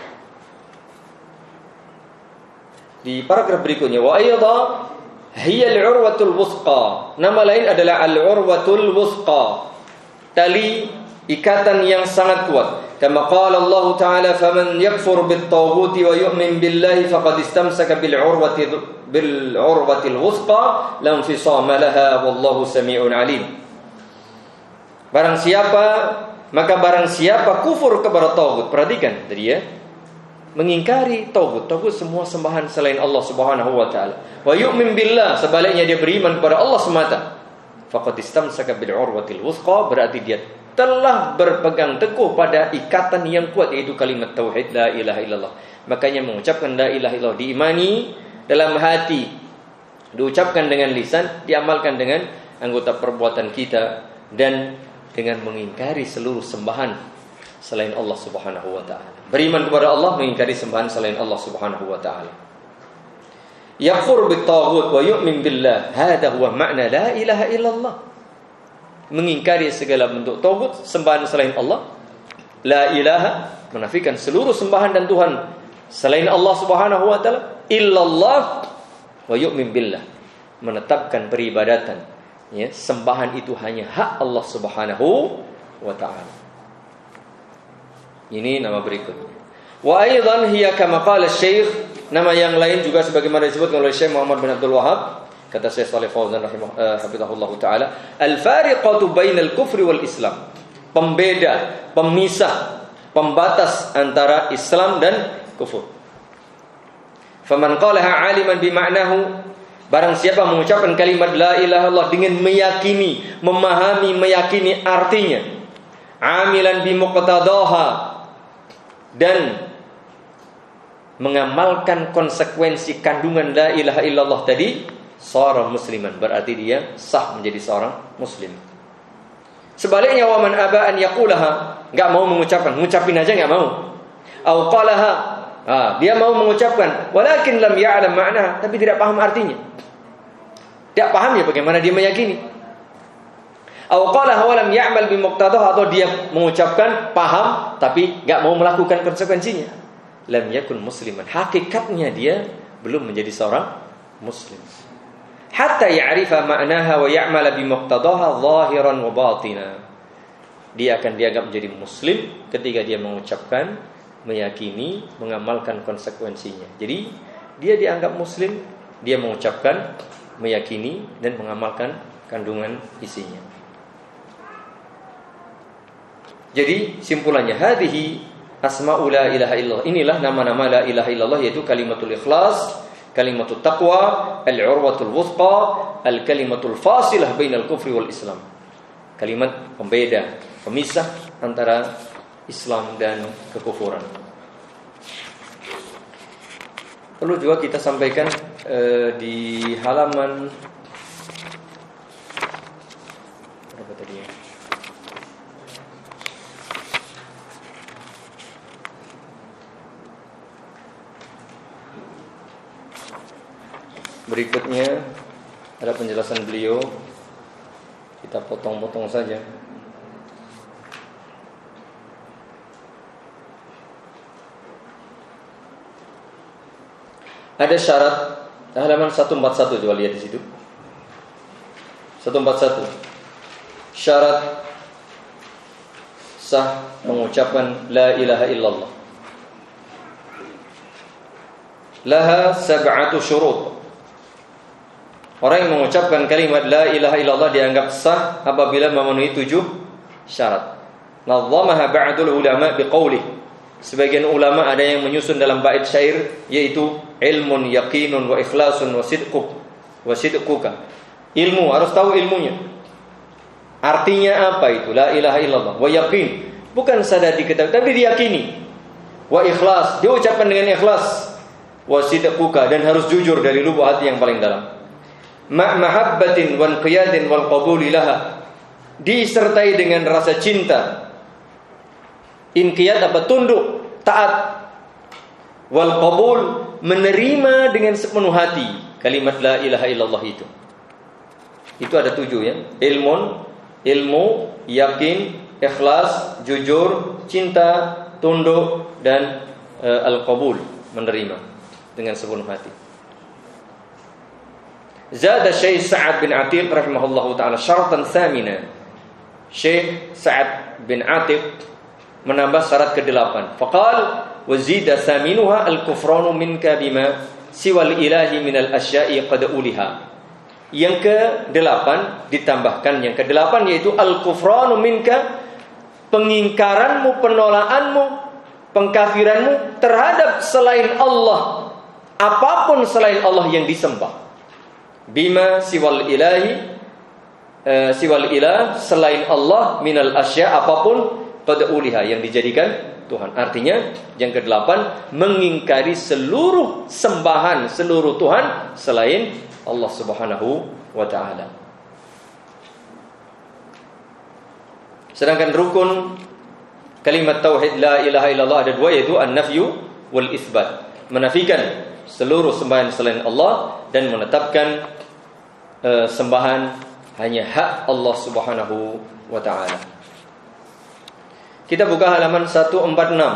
Di paragraf berikutnya, wa aidha hiya al-urwatul wusqa. Nama lain adalah al-urwatul wusqa, tali ikatan yang sangat kuat. Kama qala Allah Ta'ala, faman yakfur bit-taghuti wa yu'min billahi faqad istamsaka bil urwati bil urwatil wusqa la infisama laha wallahu samii'un 'alim. Barang siapa, maka barang siapa kufur kepada taghut. Perhatikan tadi ya, mengingkari tauhid, tauhid semua sembahan selain Allah Subhanahu wa taala. Wa yu'min billah, sebaliknya dia beriman kepada Allah semata. Faqad istamsaka bil urwatil wusqa, berarti dia telah berpegang teguh pada ikatan yang kuat, yaitu kalimat tauhid la ilaha illallah. Makanya mengucapkan la ilaha illallah diimani dalam hati, diucapkan dengan lisan, diamalkan dengan anggota perbuatan kita, dan dengan mengingkari seluruh sembahan selain Allah Subhanahu wa taala. Beriman kepada Allah, mengingkari sembahan selain Allah Subhanahu wa taala. Yakfur bit-taghut wa yu'min billah. Hada huwa makna la ilaha illallah. Mengingkari segala bentuk taghut, sembahan selain Allah. La ilaha, menafikan seluruh sembahan dan Tuhan selain Allah Subhanahu wa taala. Illallah wa yu'min billah. Menetapkan peribadatan, ya, sembahan itu hanya hak Allah Subhanahu wa taala. Ini nama berikutnya. Wa aidan hiya kama qala Syekh, nama yang lain juga sebagaimana disebutkan oleh Syekh Muhammad bin Abdul Wahhab, kata Syekh Shalih Fauzan rahimahullah hafizahullah taala, al-fariqatu bainal kufri wal Islam. Pembeda, pemisah, pembatas antara Islam dan kufur. Faman qalaha 'aliman bi ma'nahu, barang siapa mengucapkan kalimat la ilaha illallah dengan meyakini, memahami, meyakini artinya, amilan bi muqtadaha, dan mengamalkan konsekuensi kandungan la ilaha illallah tadi, seorang musliman, berarti dia sah menjadi seorang muslim. Sebaliknya, waman aba an yaqulaha, enggak mau mengucapkan, ngucapin aja enggak mau. Au qalaha, ah, dia mau mengucapkan, walakin lam ya'lam ma'naha, tapi tidak paham artinya. Tidak paham ya bagaimana dia meyakini. Au qalaha wa lam ya'mal bi muqtadaha, atau dia mengucapkan paham tapi enggak mau melakukan konsekuensinya. Lam yakun musliman, hakikatnya dia belum menjadi seorang muslim. Hatta ya'rifa ma'naha wa ya'mal bi muqtadaha zahiran wa batina. Dia akan dianggap menjadi muslim ketika dia mengucapkan meyakini, mengamalkan konsekuensinya. Jadi dia dianggap muslim, dia mengucapkan, meyakini dan mengamalkan kandungan isinya. Jadi simpulannya, hadhihi asma'u la ilaha illallah. Inilah nama-nama la ilaha illallah, yaitu kalimatul ikhlas, kalimatul taqwa, al-urwatul wuthqa, al-kalimatul fasilah bainal kufri wal islam. Kalimat pembeda, pemisah antara Islam dan kekufuran. Perlu juga kita sampaikan eh, di halaman berapa tadi ya? Berikutnya ada penjelasan beliau. Kita potong-potong saja. Ada syarat, halaman seratus empat puluh satu, coba lihat di situ. seratus empat puluh satu. Syarat sah mengucapkan la ilaha illallah. Laha sab'atu syurut. Orang yang mengucapkan kalimat la ilaha illallah dianggap sah apabila memenuhi tujuh syarat. Nadhamaha ba'dul ulama biqaulih. Sebagian ulama ada yang menyusun dalam bait syair, yaitu ilmun yaqinun wa ikhlasun wa sidquk wa sidquka. Ilmu, harus tahu ilmunya. Artinya apa itu la ilaha illallah? Wa yaqin, bukan sadar diketahui tapi diyakini. Wa ikhlas, diucapkan dengan ikhlas. Wa sidquka, dan harus jujur dari lubuk hati yang paling dalam. Ma mahabbatin wa inqiyadin wal qabuli laha, disertai dengan rasa cinta. Inqiyad apa? Tunduk, taat. Wal qabul, menerima dengan sepenuh hati kalimat la ilaha illallah itu. Itu ada tujuh ya. Ilmun, ilmu, yakin, ikhlas, jujur, cinta, tunduk, dan uh, al-qabul, menerima dengan sepenuh hati. Zada Syekh Sa'ad bin Atiq rahimahullahu ta'ala syaratan thamina. Syekh Sa'ad bin Atiq menambah syarat kedelapan. Faqal wa zida thaminuha al-kufranu minka bima siwal ilahi minal asya'i qad uliha. Yang kedelapan ditambahkan yang kedelapan, yaitu al-kufranu minka, pengingkaranmu, penolaanmu, pengkafiranmu terhadap selain Allah, apapun selain Allah yang disembah. Bima siwal ilahi, uh, siwal ilah, selain Allah, minal asya, apapun qad uliha, yang dijadikan Tuhan. Artinya yang kedelapan, mengingkari seluruh sembahan, seluruh Tuhan selain Allah Subhanahu wa ta'ala. Sedangkan rukun kalimat tauhid la ilaha illallah ada dua, yaitu an-nafyu wal isbat, menafikan seluruh sembahan selain Allah dan menetapkan uh, sembahan hanya hak Allah Subhanahu wa ta'ala. Kita buka halaman seratus empat puluh enam.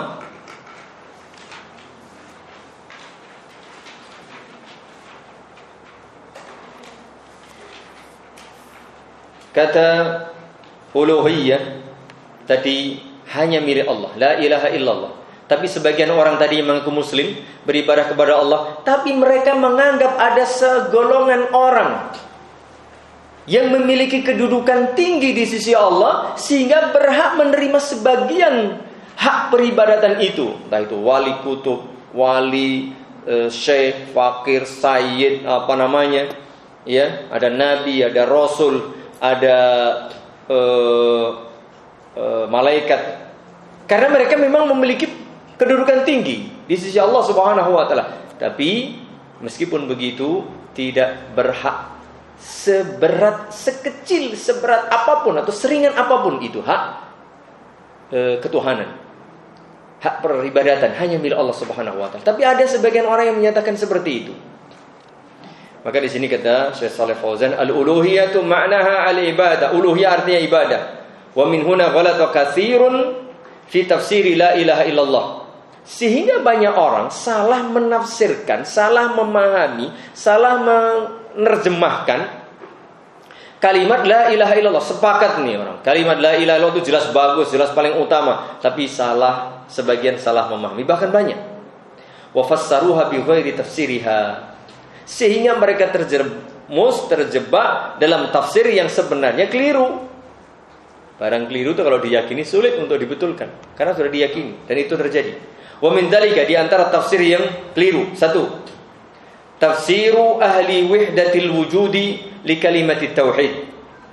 Kata uluhiyah tadi hanya milik Allah, la ilaha illallah. Tapi sebagian orang tadi yang mengaku muslim, beribadah kepada Allah, tapi mereka menganggap ada segolongan orang yang memiliki kedudukan tinggi di sisi Allah sehingga berhak menerima sebagian hak peribadatan itu. Entah itu wali kutub, wali, e, syekh, fakir, sayyid, apa namanya, ya, ada nabi, ada rasul, ada e, e, malaikat. Karena mereka memang memiliki kedudukan tinggi di sisi Allah Subhanahu wa taala. Tapi meskipun begitu tidak berhak seberat, sekecil, seberat apapun atau seringan apapun itu hak e, ketuhanan, hak peribadatan hanya milik Allah Subhanahu wa taala. Tapi ada sebagian orang yang menyatakan seperti itu. Maka di sini kata Syekh Shalih Fauzan, al-uluhiyatu ma'naha al-ibadah. Uluhiyah artinya ibadah. Wa min huna ghalata katsirun fi tafsiri la ilaha illallah. Sehingga banyak orang salah menafsirkan, salah memahami, salah menerjemahkan kalimat la ilaha illallah, sepakat nih orang. Kalimat la ilaha illallah itu jelas bagus, jelas paling utama, tapi salah, sebagian salah memahami, bahkan banyak. Wa fassaruha bi ghairi tafsiriha. Sehingga mereka terjerumus, terjebak dalam tafsir yang sebenarnya keliru. Barang keliru itu kalau diyakini sulit untuk dibetulkan karena sudah diyakini, dan itu terjadi. Wa min dzalika, di antara tafsir yang keliru, satu, tafsiru ahli wahdatil wujudi li kalimatit tauhid.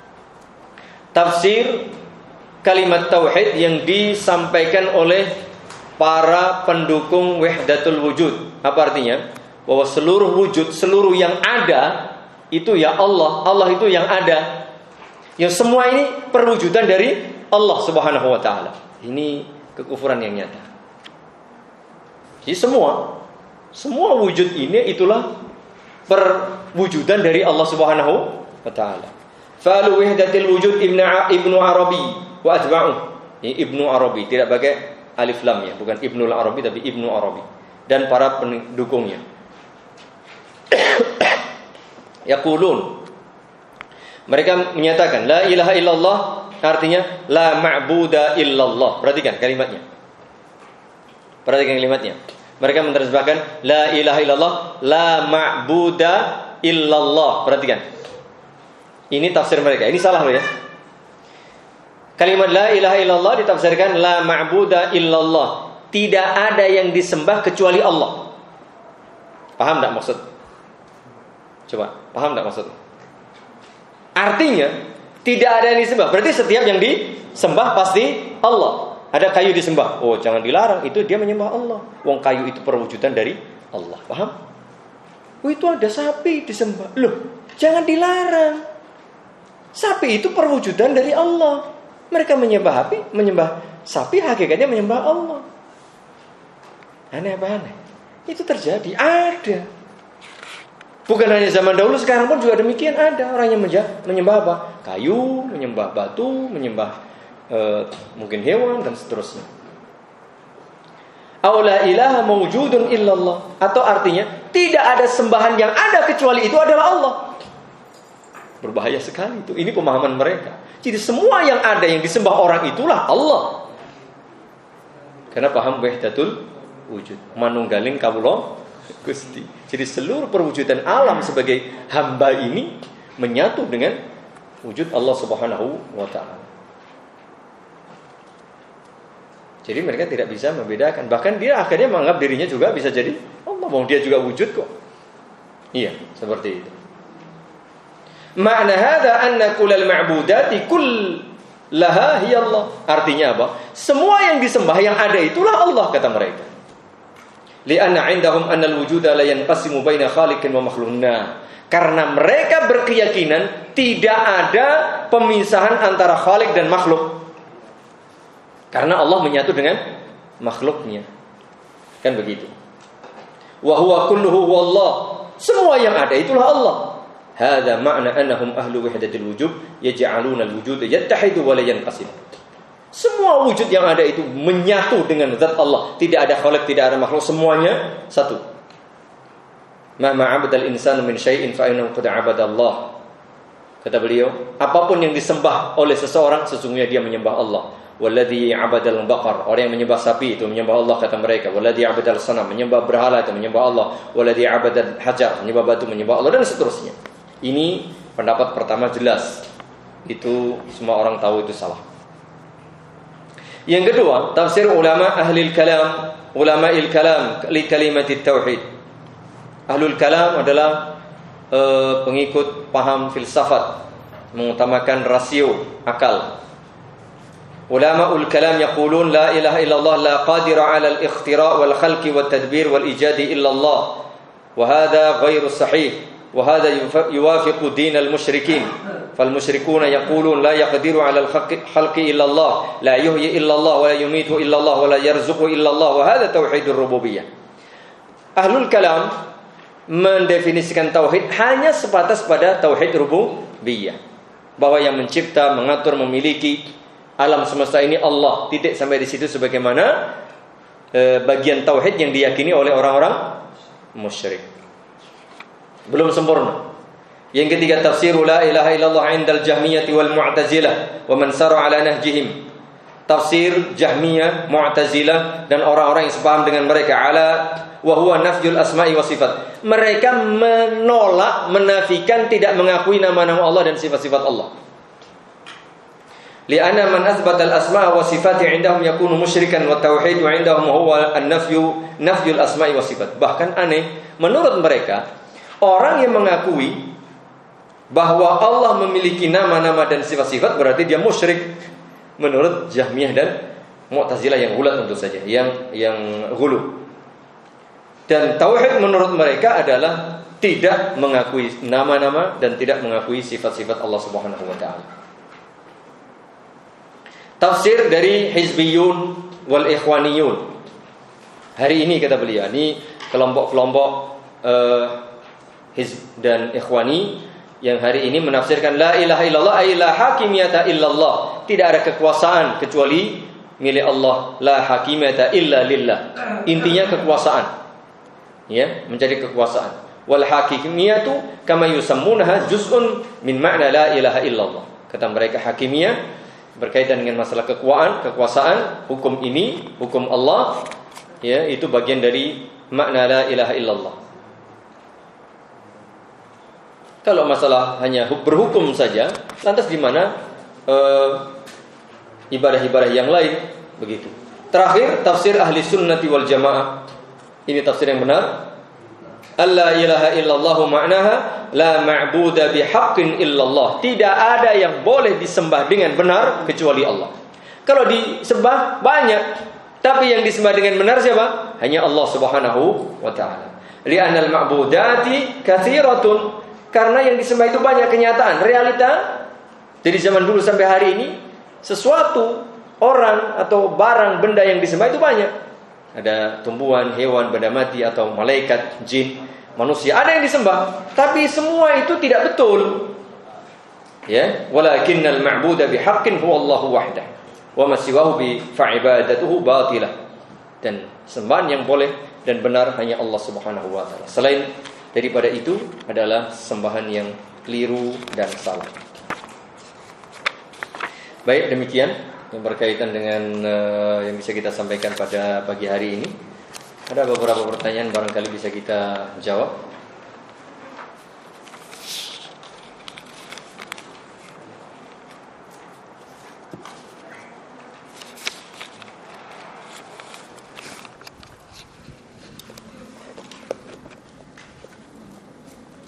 Tafsir kalimat tauhid yang disampaikan oleh para pendukung wahdatul wujud. Apa artinya? Bahwa seluruh wujud, seluruh yang ada itu ya Allah, Allah itu yang ada. Yang semua ini perwujudan dari Allah Subhanahu wa taala. Ini kekufuran yang nyata. Jadi semua semua wujud ini itulah perwujudan dari Allah Subhanahu wa taala. Falu wahdatil wujud Ibnu Ibnu Arabi wa atba'uh. Ini Ibnu Arabi, tidak pakai alif lam ya, bukan Ibnul Arabi tapi Ibnu Arabi dan para pendukungnya. Yaqulun, mereka menyatakan la ilaha illallah artinya la ma'buda illallah. Perhatikan kalimatnya. Perhatikan kalimatnya. Mereka menerjemahkan la ilaha illallah la ma'buda illallah. Perhatikan. Ini tafsir mereka. Ini salah loh ya. Kalimat la ilaha illallah ditafsirkan la ma'buda illallah. Tidak ada yang disembah kecuali Allah. Paham enggak maksud? Coba, paham enggak maksud? Artinya tidak ada yang disembah. Berarti setiap yang disembah pasti Allah. Ada kayu disembah, oh jangan dilarang, itu dia menyembah Allah. Wong kayu itu perwujudan dari Allah. Paham? Oh itu ada sapi disembah. Loh, jangan dilarang. Sapi itu perwujudan dari Allah. Mereka menyembah sapi, menyembah sapi hakikatnya menyembah Allah. Aneh apa aneh? Itu terjadi, ada. Bukan hanya zaman dahulu, sekarang pun juga demikian ada orang yang menyembah apa? Kayu, menyembah batu, menyembah uh, mungkin hewan dan seterusnya. Aula ilaha mawjudun illallah, atau artinya tidak ada sembahan yang ada kecuali itu adalah Allah. Berbahaya sekali itu. Ini pemahaman mereka. Jadi semua yang ada yang disembah orang itulah Allah. Karena paham wahdatul wujud, manunggaling kawula Gusti. Jadi seluruh perwujudan alam sebagai hamba ini menyatu dengan wujud Allah Subhanahu wa taala. Jadi mereka tidak bisa membedakan. Bahkan dia akhirnya menganggap dirinya juga bisa jadi Allah, mau dia juga wujud kok. Iya, seperti itu. Makna hadza anna kullal ma'budati kullaha hiya Allah. Artinya apa? Semua yang disembah yang ada itulah Allah, kata mereka. Li'anna 'indahum anna al-wujuda la yanqasimu baina khaliqin wa makhluqin. Karena mereka berkeyakinan tidak ada pemisahan antara khalik dan makhluk. Karena Allah menyatu dengan makhluknya. Kan begitu. Wa huwa kulluhu wallah. Semua yang ada itulah Allah. Hadza ma'na annahum ahlu wahdatil wujud yaj'aluna al-wujuda yattahidu wa la yanqasim. Semua wujud yang ada itu menyatu dengan zat Allah. Tidak ada khalik, tidak ada makhluk, semuanya satu. Ma ma'abadal insanu min syai'in fa innahu qad 'abada Allah. Kata beliau, apapun yang disembah oleh seseorang sesungguhnya dia menyembah Allah. Walladzi 'abadal baqar, orang yang menyembah sapi itu menyembah Allah, kata mereka. Walladzi 'abadal sanam, menyembah berhala itu menyembah Allah. Walladzi 'abadal hajar, menyembah batu menyembah Allah, dan seterusnya. Ini pendapat pertama jelas. Itu semua orang tahu itu salah. Yang kedua, tafsir ulama ahli kalam, ulama il kalam li kalimat tauhid. Ahlul kalam adalah uh, pengikut paham filsafat, mengutamakan rasio, akal. Ulama ul kalam yaqulun la ilaha illallah la qadira 'ala al-ikhtira' wal khalqi wat tadbir wal ijadi illa Allah. Wa hadha ghairu sahih. وهذا يوافق دين المشركين فالمشركون يقولون لا يقدر على الخلق إلا الله لا يحيي إلا الله ولا يميت إلا الله ولا يرزق إلا الله وهذا توحيد الربوبية. Ahlul kalam mendefinisikan tauhid hanya sebatas pada tauhid rububiyah, bahwa yang mencipta, mengatur, memiliki alam semesta ini Allah, titik sampai di situ, sebagaimana eh, bagian tauhid yang diyakini oleh orang-orang musyrik. Belum sempurna. Yang ketiga, tafsir la ilaha illallah 'indal Jahmiyah wal Mu'tazilah wa man sara 'ala nahjihim. Tafsir Jahmiyah, Mu'tazilah dan orang-orang yang sepaham dengan mereka, ala wa huwa nafyul asma'i wa sifat. Mereka menolak, menafikan, tidak mengakui nama-nama Allah dan sifat-sifat Allah. Li'anna man athbata al-asma' wa sifati 'indahum yakunu musyrikan wa tauhid 'indahum huwa an-nafyu nafyul asma'i wa sifat. Bahkan aneh, menurut mereka, orang yang mengakui bahwa Allah memiliki nama-nama dan sifat-sifat berarti dia musyrik menurut Jahmiyah dan Mu'tazilah yang gulat tentu saja, yang yang ghulu. Dan tauhid menurut mereka adalah tidak mengakui nama-nama dan tidak mengakui sifat-sifat Allah Subhanahu wa taala. Tafsir dari Hizbiyun wal Ikhwaniyun. Hari ini kata beliau, ini kelompok-kelompok uh, Hizb dan Ikhwani yang hari ini menafsirkan la ilaha illallah ay la hakimiyata illallah. Tidak ada kekuasaan kecuali milik Allah. La hakimiyata illa lillah. Intinya kekuasaan. Ya, mencari kekuasaan. Wal hakimiyatu kama yusammunaha juz'un min ma'na la ilaha illallah. Kata mereka hakimiyah berkaitan dengan masalah kekuasaan, kekuasaan, hukum ini, hukum Allah, ya, itu bagian dari makna la ilaha illallah. Kalau masalah hanya berhukum saja, lantas di mana uh, ibadah-ibadah yang lain begitu. Terakhir, tafsir ahli sunnati wal jamaah. Ini tafsir yang benar. Alla ilaha illallah ma'naha la ma'buda bihaqqin illallah. Tidak ada yang boleh disembah dengan benar kecuali Allah. Kalau disembah banyak, tapi yang disembah dengan benar siapa? Hanya Allah Subhanahu wa taala. Li'anal ma'budati katsiratun. Karena yang disembah itu banyak, kenyataan, realita. Jadi zaman dulu sampai hari ini, sesuatu, orang atau barang, benda yang disembah itu banyak. Ada tumbuhan, hewan, benda mati atau malaikat, jin, manusia, ada yang disembah. Tapi semua itu tidak betul. Ya, walakinnal ma'buda bihaqqin huwallahu wahdah. Wa ma siwahu bi fa'ibadatuhu batilah. Dan sembahan yang boleh dan benar hanya Allah Subhanahu wa taala. Selain daripada itu adalah sembahan yang keliru dan salah. Baik, demikian yang berkaitan dengan uh, yang bisa kita sampaikan pada pagi hari ini. Ada beberapa pertanyaan barangkali bisa kita jawab.